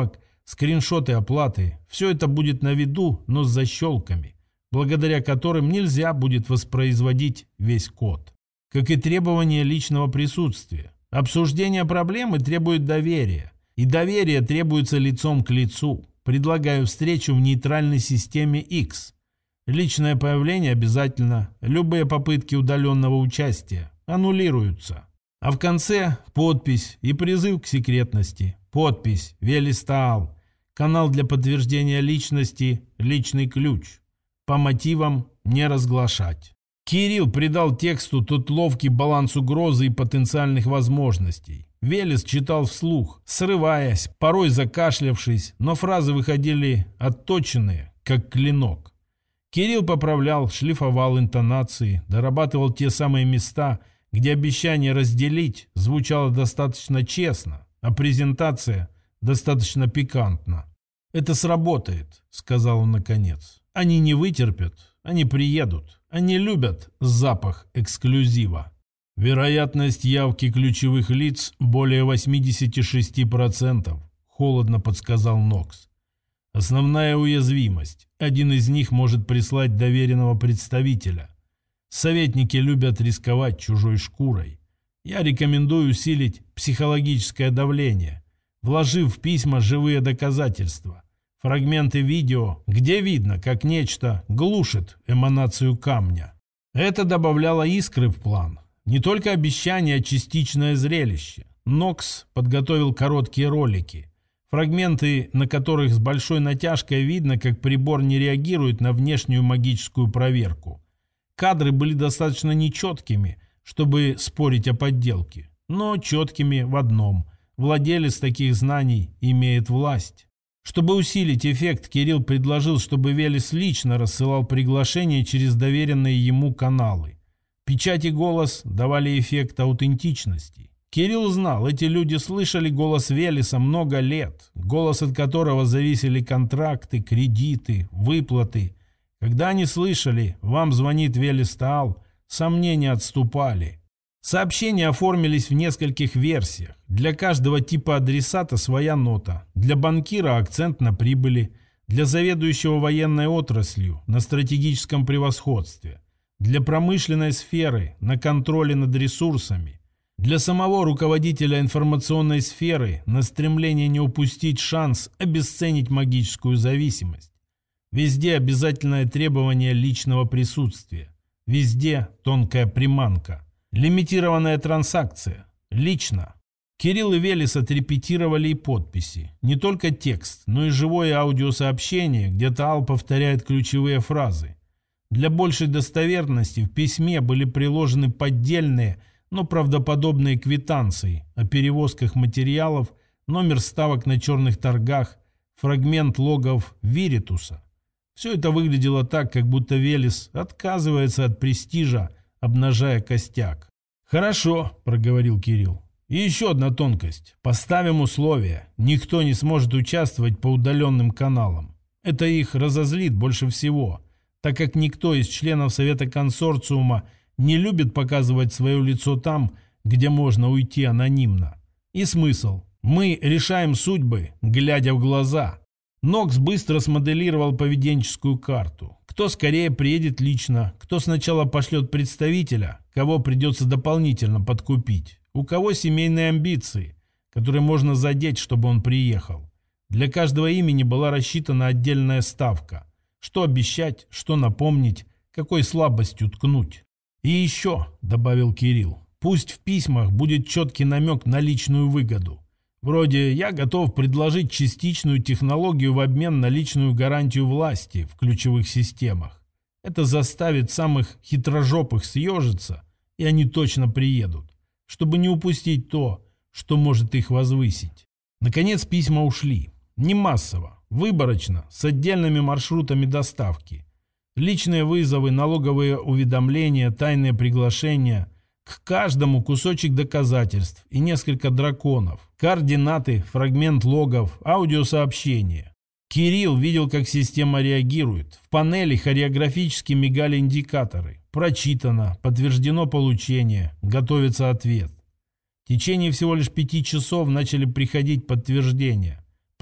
A: скриншоты оплаты. Все это будет на виду, но с защелками, благодаря которым нельзя будет воспроизводить весь код. Как и требование личного присутствия. Обсуждение проблемы требует доверия. И доверие требуется лицом к лицу. Предлагаю встречу в нейтральной системе X. Личное появление обязательно. Любые попытки удаленного участия аннулируются. А в конце подпись и призыв к секретности. Подпись Велес Таал. Канал для подтверждения личности, личный ключ. По мотивам не разглашать. Кирилл придал тексту тот ловкий баланс угрозы и потенциальных возможностей. Велес читал вслух, срываясь, порой закашлявшись, но фразы выходили отточенные, как клинок. Кирилл поправлял, шлифовал интонации, дорабатывал те самые места, где обещание разделить звучало достаточно честно, а презентация достаточно пикантно. «Это сработает», — сказал он наконец. «Они не вытерпят, они приедут, они любят запах эксклюзива». «Вероятность явки ключевых лиц более восемьдесят шесть процентов», — холодно подсказал Нокс. «Основная уязвимость. Один из них может прислать доверенного представителя. Советники любят рисковать чужой шкурой. Я рекомендую усилить психологическое давление, вложив в письма живые доказательства. Фрагменты видео, где видно, как нечто глушит эманацию камня». Это добавляло искры в план. Не только обещание, а частичное зрелище. Нокс подготовил короткие ролики, фрагменты, на которых с большой натяжкой видно, как прибор не реагирует на внешнюю магическую проверку. Кадры были достаточно нечеткими, чтобы спорить о подделке, но четкими в одном. Владелец таких знаний имеет власть. Чтобы усилить эффект, Кирилл предложил, чтобы Велес лично рассылал приглашения через доверенные ему каналы. Печать и голос давали эффект аутентичности. Кирилл знал, эти люди слышали голос Велеса много лет, голос от которого зависели контракты, кредиты, выплаты. Когда они слышали «Вам звонит Велес Таал», сомнения отступали. Сообщения оформились в нескольких версиях. Для каждого типа адресата своя нота. Для банкира акцент на прибыли. Для заведующего военной отраслью на стратегическом превосходстве. Для промышленной сферы на контроле над ресурсами. Для самого руководителя информационной сферы на стремление не упустить шанс обесценить магическую зависимость. Везде обязательное требование личного присутствия. Везде тонкая приманка. Лимитированная транзакция. Лично. Кирилл и Велес отрепетировали и подписи. Не только текст, но и живое аудиосообщение, где Таал повторяет ключевые фразы. Для большей достоверности в письме были приложены поддельные, но правдоподобные квитанции о перевозках материалов, номер ставок на черных торгах, фрагмент логов Виритуса. Все это выглядело так, как будто Велес отказывается от престижа, обнажая костяк. «Хорошо», — проговорил Кирилл. «И еще одна тонкость. Поставим условия. Никто не сможет участвовать по удаленным каналам. Это их разозлит больше всего, так как никто из членов Совета консорциума не любит показывать свое лицо там, где можно уйти анонимно. И смысл. Мы решаем судьбы, глядя в глаза». Нокс быстро смоделировал поведенческую карту. Кто скорее приедет лично, кто сначала пошлет представителя, кого придется дополнительно подкупить, у кого семейные амбиции, которые можно задеть, чтобы он приехал. Для каждого имени была рассчитана отдельная ставка. Что обещать, что напомнить, какой слабостью ткнуть. «И еще», — добавил Кирилл, — «пусть в письмах будет четкий намек на личную выгоду. Вроде «я готов предложить частичную технологию в обмен на личную гарантию власти в ключевых системах». Это заставит самых хитрожопых съежиться, и они точно приедут, чтобы не упустить то, что может их возвысить». Наконец письма ушли. Не массово, выборочно, с отдельными маршрутами доставки. Личные вызовы, налоговые уведомления, тайные приглашения. К каждому кусочек доказательств и несколько драконов. Координаты, фрагмент логов, аудиосообщения. Кирилл видел, как система реагирует. В панели хореографически мигали индикаторы. Прочитано, подтверждено получение, готовится ответ. В течение всего лишь пяти часов начали приходить подтверждения.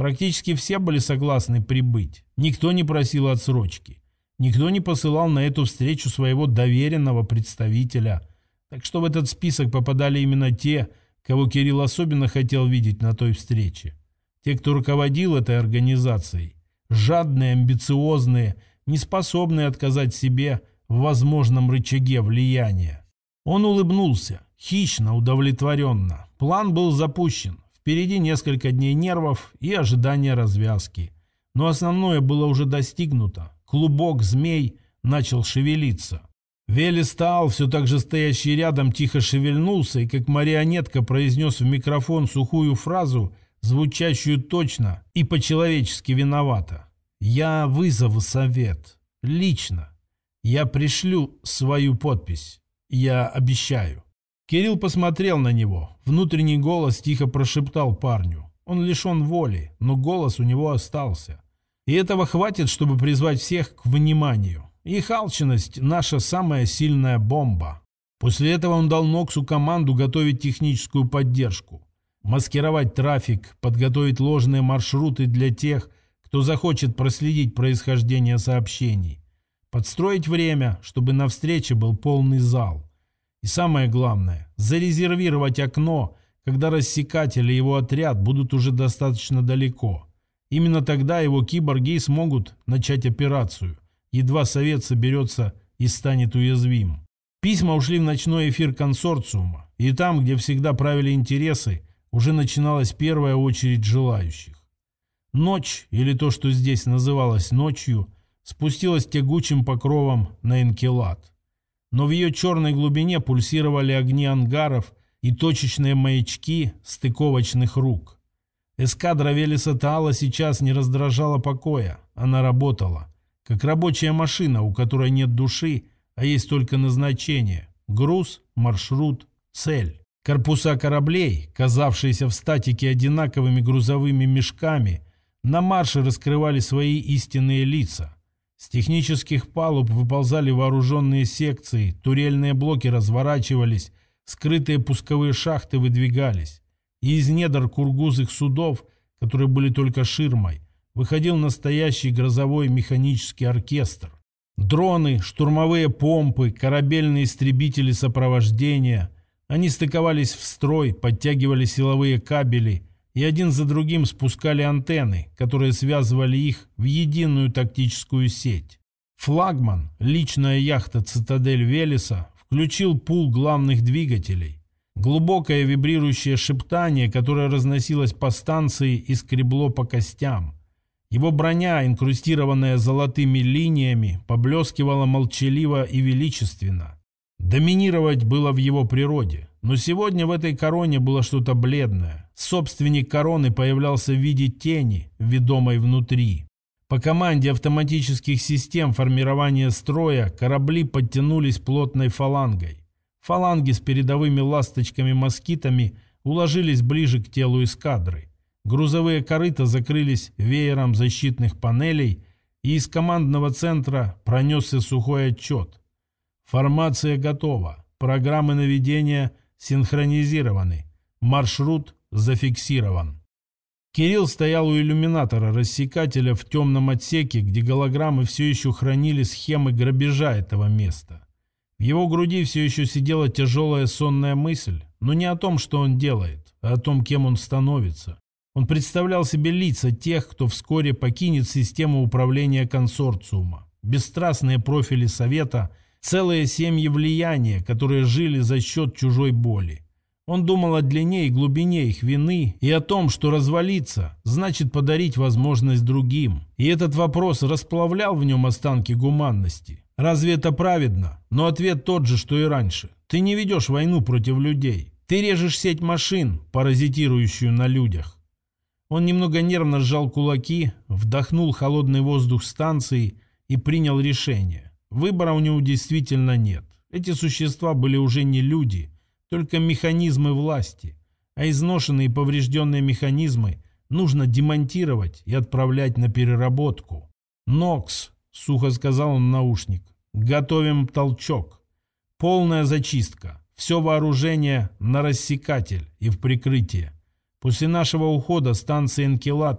A: Практически все были согласны прибыть. Никто не просил отсрочки. Никто не посылал на эту встречу своего доверенного представителя. Так что в этот список попадали именно те, кого Кирилл особенно хотел видеть на той встрече. Те, кто руководил этой организацией. Жадные, амбициозные, неспособные отказать себе в возможном рычаге влияния. Он улыбнулся, хищно, удовлетворенно. План был запущен. Впереди несколько дней нервов и ожидания развязки. Но основное было уже достигнуто. Клубок змей начал шевелиться. Велес Таал, все так же стоящий рядом, тихо шевельнулся и как марионетка произнес в микрофон сухую фразу, звучащую точно и по-человечески виновато. «Я вызову совет. Лично. Я пришлю свою подпись. Я обещаю». Кирилл посмотрел на него. Внутренний голос тихо прошептал парню. Он лишен воли, но голос у него остался. И этого хватит, чтобы призвать всех к вниманию. Их алчность – наша самая сильная бомба. После этого он дал Ноксу команду готовить техническую поддержку. Маскировать трафик, подготовить ложные маршруты для тех, кто захочет проследить происхождение сообщений. Подстроить время, чтобы на встрече был полный зал. И самое главное – зарезервировать окно, когда рассекатель и его отряд будут уже достаточно далеко. Именно тогда его киборги смогут начать операцию. Едва совет соберется и станет уязвим. Письма ушли в ночной эфир консорциума, и там, где всегда правили интересы, уже начиналась первая очередь желающих. Ночь, или то, что здесь называлось ночью, спустилась тягучим покровом на Энкелад. Но в ее черной глубине пульсировали огни ангаров и точечные маячки стыковочных рук. Эскадра Велеса Таала сейчас не раздражала покоя, она работала. Как рабочая машина, у которой нет души, а есть только назначение. Груз, маршрут, цель. Корпуса кораблей, казавшиеся в статике одинаковыми грузовыми мешками, на марше раскрывали свои истинные лица. С технических палуб выползали вооруженные секции, турельные блоки разворачивались, скрытые пусковые шахты выдвигались. И из недр кургузых судов, которые были только ширмой, выходил настоящий грозовой механический оркестр. Дроны, штурмовые помпы, корабельные истребители сопровождения. Они стыковались в строй, подтягивали силовые кабели и один за другим спускали антенны, которые связывали их в единую тактическую сеть. Флагман, личная яхта «Цитадель Велеса», включил пул главных двигателей. Глубокое вибрирующее шептание, которое разносилось по станции и скребло по костям. Его броня, инкрустированная золотыми линиями, поблескивала молчаливо и величественно. Доминировать было в его природе, но сегодня в этой короне было что-то бледное. Собственник короны появлялся в виде тени, ведомой внутри. По команде автоматических систем формирования строя корабли подтянулись плотной фалангой. Фаланги с передовыми ласточками-москитами уложились ближе к телу эскадры. Грузовые корыта закрылись веером защитных панелей, и из командного центра пронесся сухой отчет. Формация готова. Программы наведения синхронизированы. Маршрут зафиксирован. Кирилл стоял у иллюминатора рассекателя в темном отсеке, где голограммы все еще хранили схемы грабежа этого места. В его груди все еще сидела тяжелая сонная мысль, но не о том, что он делает, а о том, кем он становится. Он представлял себе лица тех, кто вскоре покинет систему управления консорциума. Бесстрастные профили совета, целые семьи влияния, которые жили за счет чужой боли. Он думал о длине и глубине их вины и о том, что развалиться значит подарить возможность другим. И этот вопрос расплавлял в нем останки гуманности. Разве это праведно? Но ответ тот же, что и раньше. Ты не ведешь войну против людей. Ты режешь сеть машин, паразитирующую на людях. Он немного нервно сжал кулаки, вдохнул холодный воздух станции и принял решение. Выбора у него действительно нет. Эти существа были уже не люди, только механизмы власти. А изношенные и поврежденные механизмы нужно демонтировать и отправлять на переработку. «Нокс», — сухо сказал он в наушник, — «готовим толчок. Полная зачистка. Все вооружение на рассекатель и в прикрытие. После нашего ухода станция Энкелад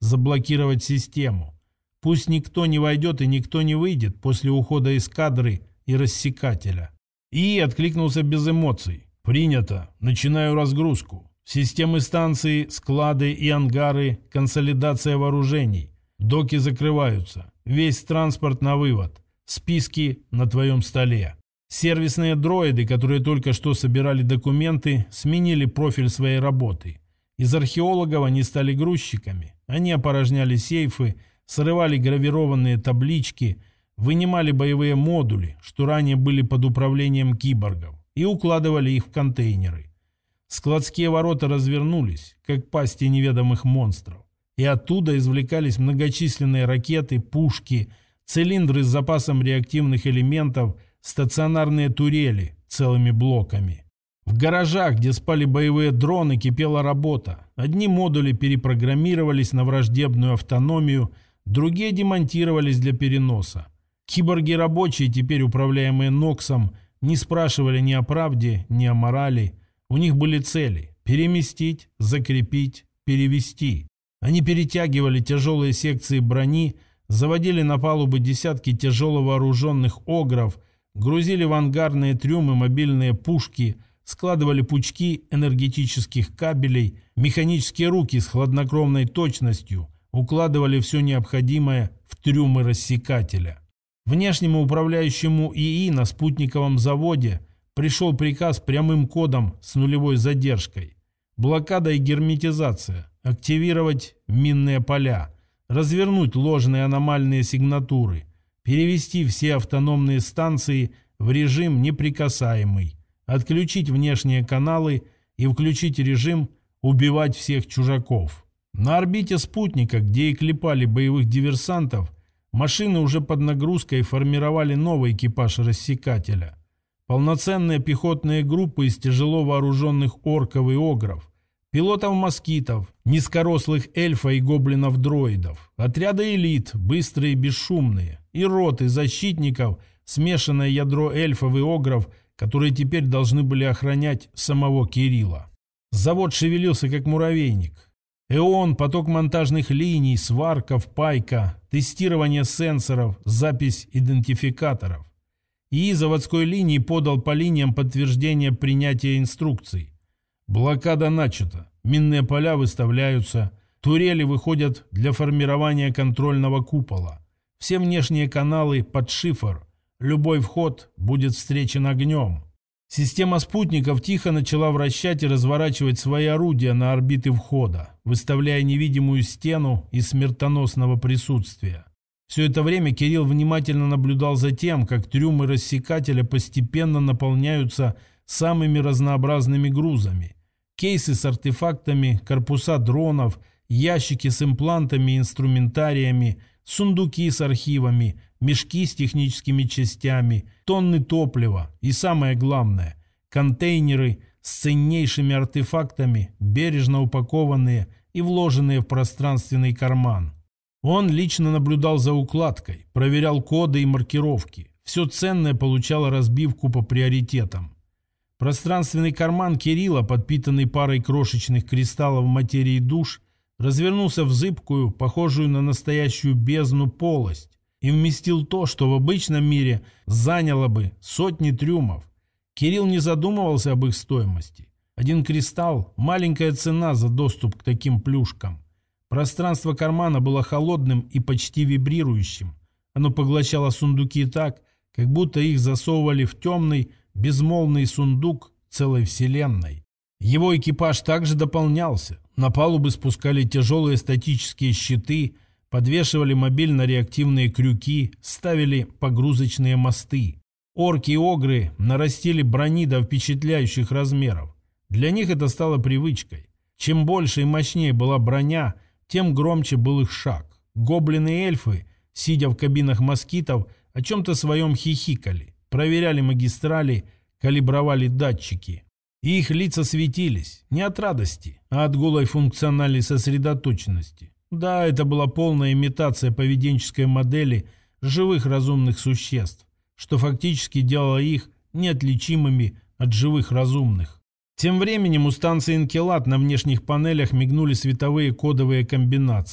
A: заблокировать систему. Пусть никто не войдет и никто не выйдет после ухода эскадры и рассекателя. И откликнулся без эмоций. Принято. Начинаю разгрузку. Системы станции, склады и ангары, консолидация вооружений. Доки закрываются. Весь транспорт на вывод. Списки на твоем столе. Сервисные дроиды, которые только что собирали документы, сменили профиль своей работы. Из археологов они стали грузчиками. Они опорожняли сейфы, срывали гравированные таблички, вынимали боевые модули, что ранее были под управлением киборгов, и укладывали их в контейнеры. Складские ворота развернулись, как пасти неведомых монстров, и оттуда извлекались многочисленные ракеты, пушки, цилиндры с запасом реактивных элементов, стационарные турели целыми блоками. В гаражах, где спали боевые дроны, кипела работа. Одни модули перепрограммировались на враждебную автономию, другие демонтировались для переноса. Киборги-рабочие, теперь управляемые Ноксом, не спрашивали ни о правде, ни о морали. У них были цели – переместить, закрепить, перевести. Они перетягивали тяжелые секции брони, заводили на палубы десятки тяжело вооруженных огров, грузили в ангарные трюмы мобильные пушки, складывали пучки энергетических кабелей, механические руки с хладнокровной точностью укладывали все необходимое в трюмы рассекателя. Внешнему управляющему ИИ на спутниковом заводе пришел приказ прямым кодом с нулевой задержкой. Блокада и герметизация, активировать минные поля, развернуть ложные аномальные сигнатуры, перевести все автономные станции в режим неприкасаемый, отключить внешние каналы и включить режим «убивать всех чужаков». На орбите спутника, где и клепали боевых диверсантов, машины уже под нагрузкой формировали новый экипаж рассекателя. Полноценные пехотные группы из тяжело вооруженных орков и огров, пилотов-москитов, низкорослых эльфа и гоблинов-дроидов, отряды элит, быстрые и бесшумные, и роты защитников, смешанное ядро эльфов и огров, которые теперь должны были охранять самого Кирилла. Завод шевелился как муравейник. Эон, поток монтажных линий, сварков, пайка, тестирование сенсоров, запись идентификаторов. ИИ заводской линии подал по линиям подтверждение принятия инструкций. Блокада начата, минные поля выставляются, турели выходят для формирования контрольного купола. Все внешние каналы под шифр, любой вход будет встречен огнем. Система спутников тихо начала вращать и разворачивать свои орудия на орбиты входа, выставляя невидимую стену из смертоносного присутствия. Все это время Кирилл внимательно наблюдал за тем, как трюмы рассекателя постепенно наполняются самыми разнообразными грузами. Кейсы с артефактами, корпуса дронов, ящики с имплантами и инструментариями, сундуки с архивами, мешки с техническими частями, тонны топлива и, самое главное, контейнеры с ценнейшими артефактами, бережно упакованные и вложенные в пространственный карман. Он лично наблюдал за укладкой, проверял коды и маркировки. Все ценное получало разбивку по приоритетам. Пространственный карман Кирилла, подпитанный парой крошечных кристаллов материи душ, развернулся в зыбкую, похожую на настоящую бездну полость, и вместил то, что в обычном мире заняло бы сотни трюмов. Кирилл не задумывался об их стоимости. Один кристалл – маленькая цена за доступ к таким плюшкам. Пространство кармана было холодным и почти вибрирующим. Оно поглощало сундуки так, как будто их засовывали в темный, безмолвный сундук целой вселенной. Его экипаж также дополнялся. На палубы спускали тяжелые статические щиты, подвешивали мобильно-реактивные крюки, ставили погрузочные мосты. Орки и огры нарастили брони до впечатляющих размеров. Для них это стало привычкой. Чем больше и мощнее была броня, тем громче был их шаг. Гоблины и эльфы, сидя в кабинах москитов, о чем-то своем хихикали, проверяли магистрали, калибровали датчики. И их лица светились не от радости, а от голой функциональной сосредоточенности. Да, это была полная имитация поведенческой модели живых разумных существ, что фактически делало их неотличимыми от живых разумных. Тем временем у станции Энкелад на внешних панелях мигнули световые кодовые комбинации.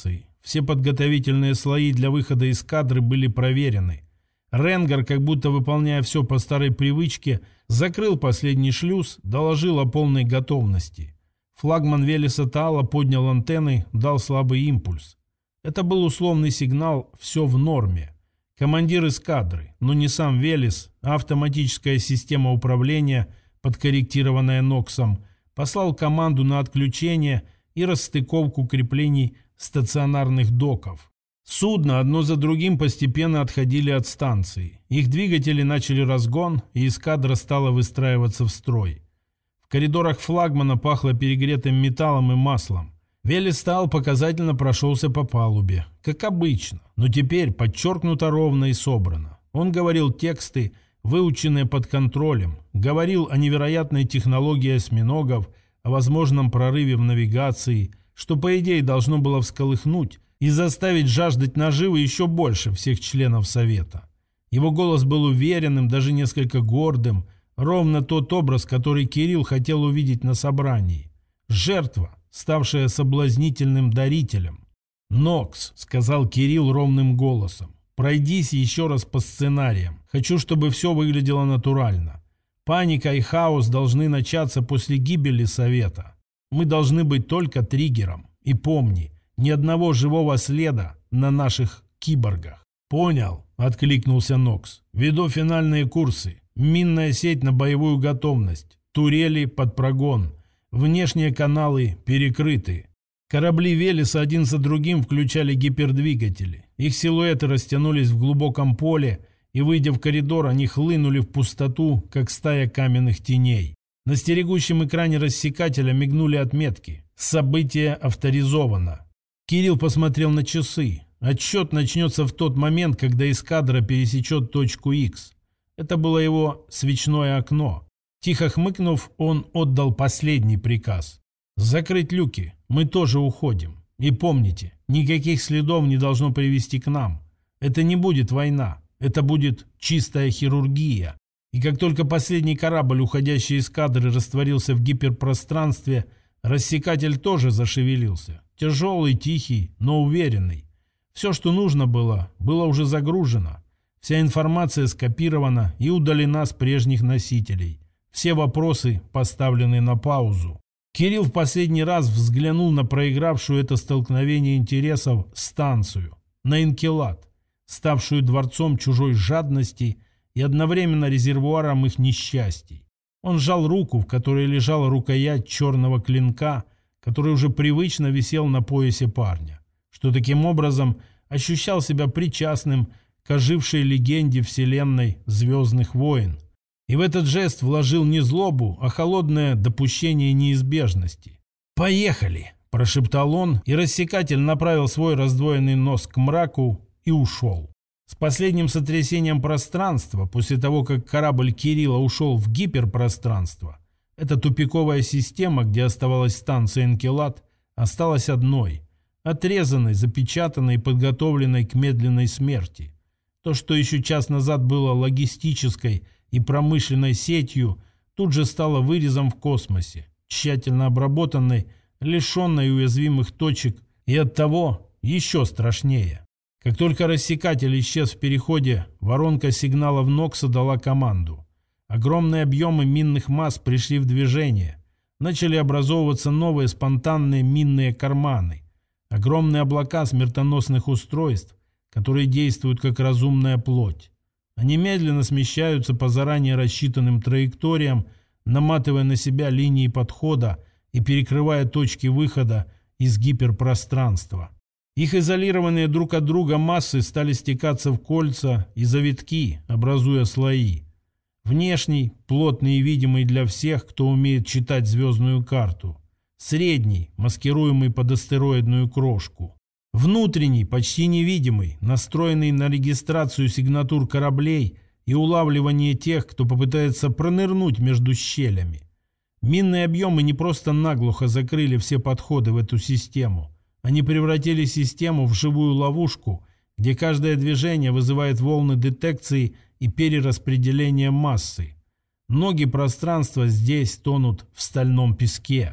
A: Все подготовительные слои для выхода эскадры были проверены. Ренгар, как будто выполняя все по старой привычке, закрыл последний шлюз, доложил о полной готовности. Флагман Велеса Таала поднял антенны, дал слабый импульс. Это был условный сигнал «все в норме». Командир эскадры, но не сам Велес, а автоматическая система управления, подкорректированная Ноксом, послал команду на отключение и расстыковку креплений стационарных доков. Судна одно за другим постепенно отходили от станции. Их двигатели начали разгон, и эскадра стала выстраиваться в строй. В коридорах флагмана пахло перегретым металлом и маслом. Велес Таал показательно прошелся по палубе, как обычно, но теперь подчеркнуто ровно и собрано. Он говорил тексты, выученные под контролем, говорил о невероятной технологии осьминогов, о возможном прорыве в навигации, что по идее должно было всколыхнуть и заставить жаждать наживы еще больше всех членов Совета. Его голос был уверенным, даже несколько гордым, ровно тот образ, который Кирилл хотел увидеть на собрании. Жертва, ставшая соблазнительным дарителем. «Нокс», — сказал Кирилл ровным голосом, — «пройдись еще раз по сценариям. Хочу, чтобы все выглядело натурально. Паника и хаос должны начаться после гибели Совета. Мы должны быть только триггером. И помни, ни одного живого следа на наших киборгах». «Понял», — откликнулся Нокс. «Веду финальные курсы. Минная сеть на боевую готовность. Турели под прогон. Внешние каналы перекрыты». Корабли Велеса один за другим включали гипердвигатели. Их силуэты растянулись в глубоком поле, и, выйдя в коридор, они хлынули в пустоту, как стая каменных теней. На стерегущем экране рассекателя мигнули отметки. Событие авторизовано. Кирилл посмотрел на часы. Отсчет начнется в тот момент, когда эскадра пересечет точку Х. Это было его свечное окно. Тихо хмыкнув, он отдал последний приказ. «Закрыть люки. Мы тоже уходим. И помните, никаких следов не должно привести к нам. Это не будет война. Это будет чистая хирургия». И как только последний корабль уходящей эскадры растворился в гиперпространстве, рассекатель тоже зашевелился. Тяжелый, тихий, но уверенный. Все, что нужно было, было уже загружено. Вся информация скопирована и удалена с прежних носителей. Все вопросы поставлены на паузу. Кирилл в последний раз взглянул на проигравшую это столкновение интересов станцию, на Энкелад, ставшую дворцом чужой жадности и одновременно резервуаром их несчастий. Он сжал руку, в которой лежала рукоять черного клинка, который уже привычно висел на поясе парня, что таким образом ощущал себя причастным к ожившей легенде вселенной «Звездных войн». И в этот жест вложил не злобу, а холодное допущение неизбежности. «Поехали!» – прошептал он, и рассекатель направил свой раздвоенный нос к мраку и ушел. С последним сотрясением пространства, после того, как корабль Кирилла ушел в гиперпространство, эта тупиковая система, где оставалась станция Энкелад, осталась одной, отрезанной, запечатанной и подготовленной к медленной смерти. То, что еще час назад было логистической и промышленной сетью, тут же стало вырезом в космосе, тщательно обработанной, лишенной уязвимых точек и оттого еще страшнее. Как только рассекатель исчез в переходе, воронка сигналов Нокса дала команду. Огромные объемы минных масс пришли в движение. Начали образовываться новые спонтанные минные карманы. Огромные облака смертоносных устройств, которые действуют как разумная плоть. Они медленно смещаются по заранее рассчитанным траекториям, наматывая на себя линии подхода и перекрывая точки выхода из гиперпространства. Их изолированные друг от друга массы стали стекаться в кольца и завитки, образуя слои. Внешний, плотный и видимый для всех, кто умеет читать звездную карту. Средний, маскируемый под астероидную крошку. Внутренний, почти невидимый, настроенный на регистрацию сигнатур кораблей и улавливание тех, кто попытается пронырнуть между щелями. Минные объемы не просто наглухо закрыли все подходы в эту систему. Они превратили систему в живую ловушку, где каждое движение вызывает волны детекции и перераспределения массы. Ноги пространства здесь тонут в стальном песке.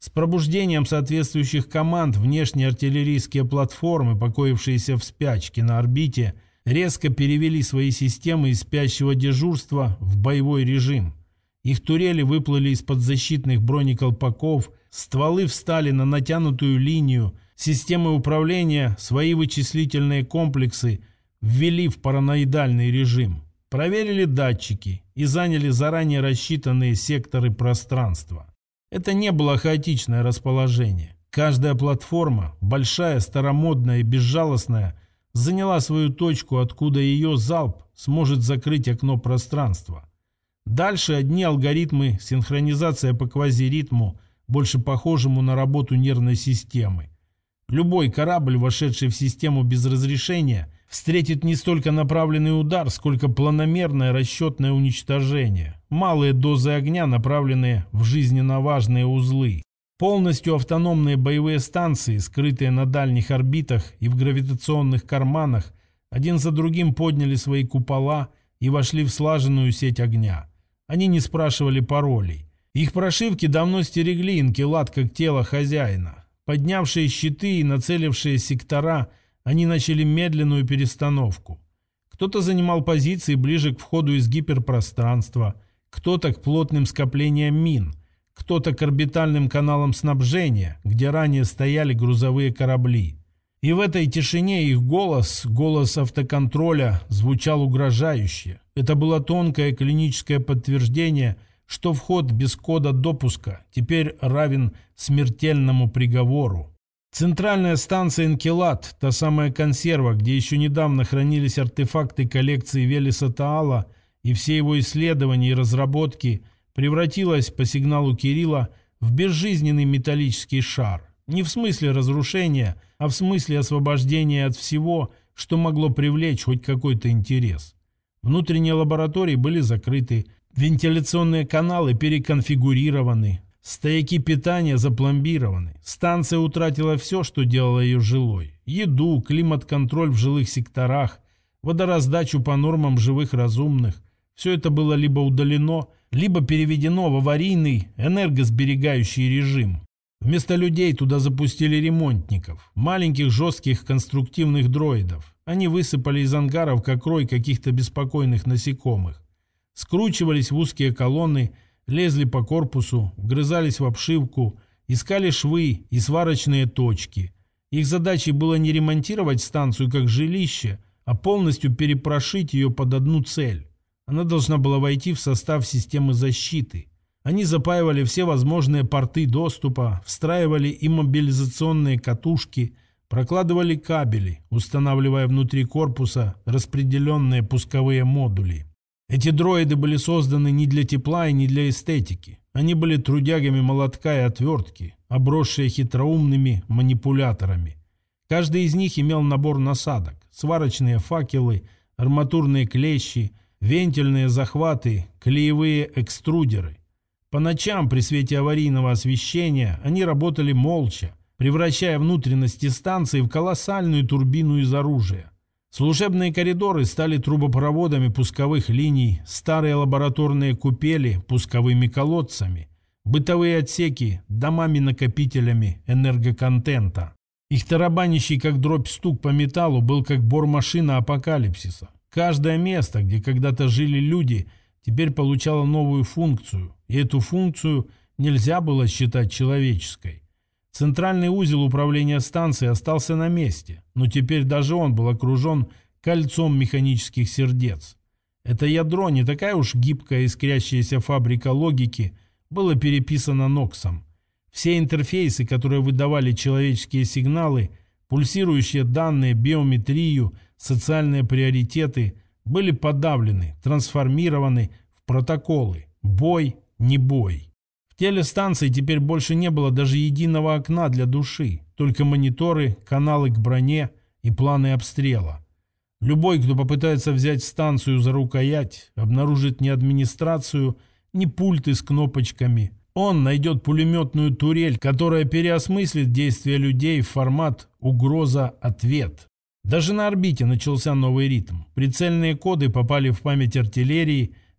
A: С пробуждением соответствующих команд внешние артиллерийские платформы, покоившиеся в спячке на орбите, резко перевели свои системы из спящего дежурства в боевой режим. Их турели выплыли из-под защитных бронеколпаков, стволы встали на натянутую линию, системы управления свои вычислительные комплексы ввели в параноидальный режим, проверили датчики и заняли заранее рассчитанные секторы пространства. Это не было хаотичное расположение. Каждая платформа, большая, старомодная и безжалостная, заняла свою точку, откуда ее залп сможет закрыть окно пространства. Дальше одни алгоритмы, синхронизация по квазиритму, больше похожему на работу нервной системы. Любой корабль, вошедший в систему без разрешения, встретит не столько направленный удар, сколько планомерное расчетное уничтожение. Малые дозы огня, направленные в жизненно важные узлы. Полностью автономные боевые станции, скрытые на дальних орбитах и в гравитационных карманах, один за другим подняли свои купола и вошли в слаженную сеть огня. Они не спрашивали паролей. Их прошивки давно стерегли Энкелад как тело хозяина. Поднявшие щиты и нацелившие сектора, они начали медленную перестановку. Кто-то занимал позиции ближе к входу из гиперпространства, кто-то к плотным скоплениям мин, кто-то к орбитальным каналам снабжения, где ранее стояли грузовые корабли. И в этой тишине их голос, голос автоконтроля, звучал угрожающе. Это было тонкое клиническое подтверждение, что вход без кода допуска теперь равен смертельному приговору. Центральная станция Энкелад, та самая консерва, где еще недавно хранились артефакты коллекции Велеса Таала и все его исследования и разработки, превратилась по сигналу Кирилла в безжизненный металлический шар. Не в смысле разрушения, а в смысле освобождения от всего, что могло привлечь хоть какой-то интерес. Внутренние лаборатории были закрыты, вентиляционные каналы переконфигурированы, стояки питания запломбированы. Станция утратила все, что делало ее жилой. Еду, климат-контроль в жилых секторах, водораздачу по нормам живых разумных. Все это было либо удалено, либо переведено в аварийный энергосберегающий режим. Вместо людей туда запустили ремонтников, маленьких жестких конструктивных дроидов. Они высыпали из ангаров, как рой каких-то беспокойных насекомых. Скручивались в узкие колонны, лезли по корпусу, вгрызались в обшивку, искали швы и сварочные точки. Их задачей было не ремонтировать станцию как жилище, а полностью перепрошить ее под одну цель. Она должна была войти в состав системы защиты. Они запаивали все возможные порты доступа, встраивали иммобилизационные катушки, прокладывали кабели, устанавливая внутри корпуса распределенные пусковые модули. Эти дроиды были созданы не для тепла и не для эстетики. Они были трудягами молотка и отвертки, обросшие хитроумными манипуляторами. Каждый из них имел набор насадок, сварочные факелы, арматурные клещи, вентильные захваты, клеевые экструдеры. По ночам при свете аварийного освещения они работали молча, превращая внутренности станции в колоссальную турбину из оружия. Служебные коридоры стали трубопроводами пусковых линий, старые лабораторные купели – пусковыми колодцами, бытовые отсеки – домами-накопителями энергоконтента. Их тарабанящий, как дробь, стук по металлу был как бормашина апокалипсиса. Каждое место, где когда-то жили люди, теперь получало новую функцию, и эту функцию нельзя было считать человеческой. Центральный узел управления станцией остался на месте, но теперь даже он был окружен кольцом механических сердец. Это ядро, не такая уж гибкая искрящаяся фабрика логики, было переписано Ноксом. Все интерфейсы, которые выдавали человеческие сигналы, пульсирующие данные, биометрию, социальные приоритеты, были подавлены, трансформированы в протоколы «бой, не бой». В теле станции теперь больше не было даже единого окна для души, только мониторы, каналы к броне и планы обстрела. Любой, кто попытается взять станцию за рукоять, обнаружит ни администрацию, ни пульты с кнопочками. Он найдет пулеметную турель, которая переосмыслит действия людей в формат «угроза-ответ». Даже на орбите начался новый ритм. Прицельные коды попали в память артиллерии,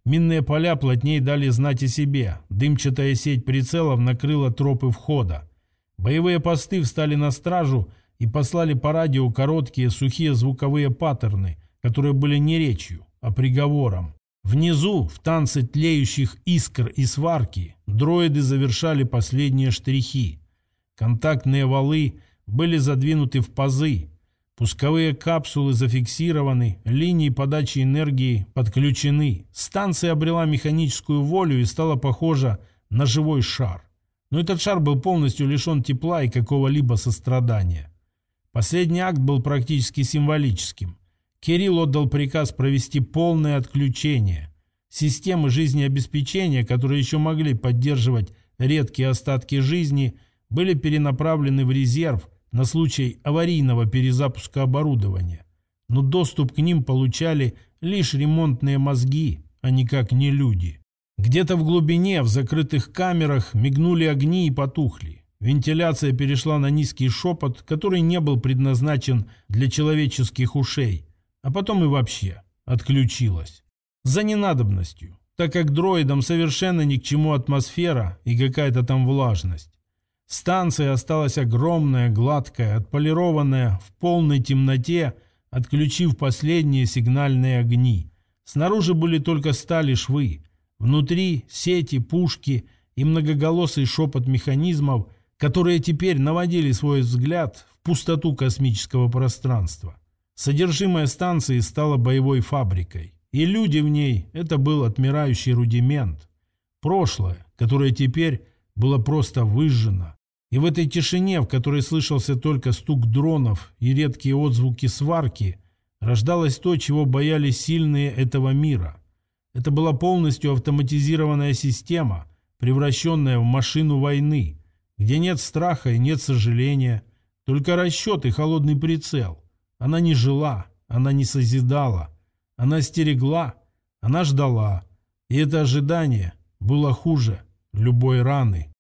A: Минные поля плотнее дали знать о себе. Дымчатая сеть прицелов накрыла тропы входа. Боевые посты встали на стражу и послали по радио короткие сухие звуковые паттерны, которые были не речью, а приговором. Внизу, в танце тлеющих искр и сварки, дроиды завершали последние штрихи. Контактные валы были задвинуты в пазы. Пусковые капсулы зафиксированы, линии подачи энергии подключены. Станция обрела механическую волю и стала похожа на живой шар. Но этот шар был полностью лишен тепла и какого-либо сострадания. Последний акт был практически символическим. Кирилл отдал приказ провести полное отключение. Системы жизнеобеспечения, которые еще могли поддерживать редкие остатки жизни, были перенаправлены в резерв на случай аварийного перезапуска оборудования. Но доступ к ним получали лишь ремонтные мозги, а никак не люди. Где-то в глубине, в закрытых камерах, мигнули огни и потухли. Вентиляция перешла на низкий шепот, который не был предназначен для человеческих ушей, а потом и вообще отключилась. За ненадобностью, так как дроидам совершенно ни к чему атмосфера и какая-то там влажность. Станция осталась огромная, гладкая, отполированная, в полной темноте, отключив последние сигнальные огни. Снаружи были только стали швы. Внутри сети, пушки и многоголосый шепот механизмов, которые теперь наводили свой взгляд в пустоту космического пространства. Содержимое станции стало боевой фабрикой. И люди в ней – это был отмирающий рудимент. Прошлое, которое теперь было просто выжжено. И в этой тишине, в которой слышался только стук дронов и редкие отзвуки сварки, рождалось то, чего боялись сильные этого мира. Это была полностью автоматизированная система, превращенная в машину войны, где нет страха и нет сожаления, только расчет и холодный прицел. Она не жила, она не созидала, она стерегла, она ждала. И это ожидание было хуже любой раны.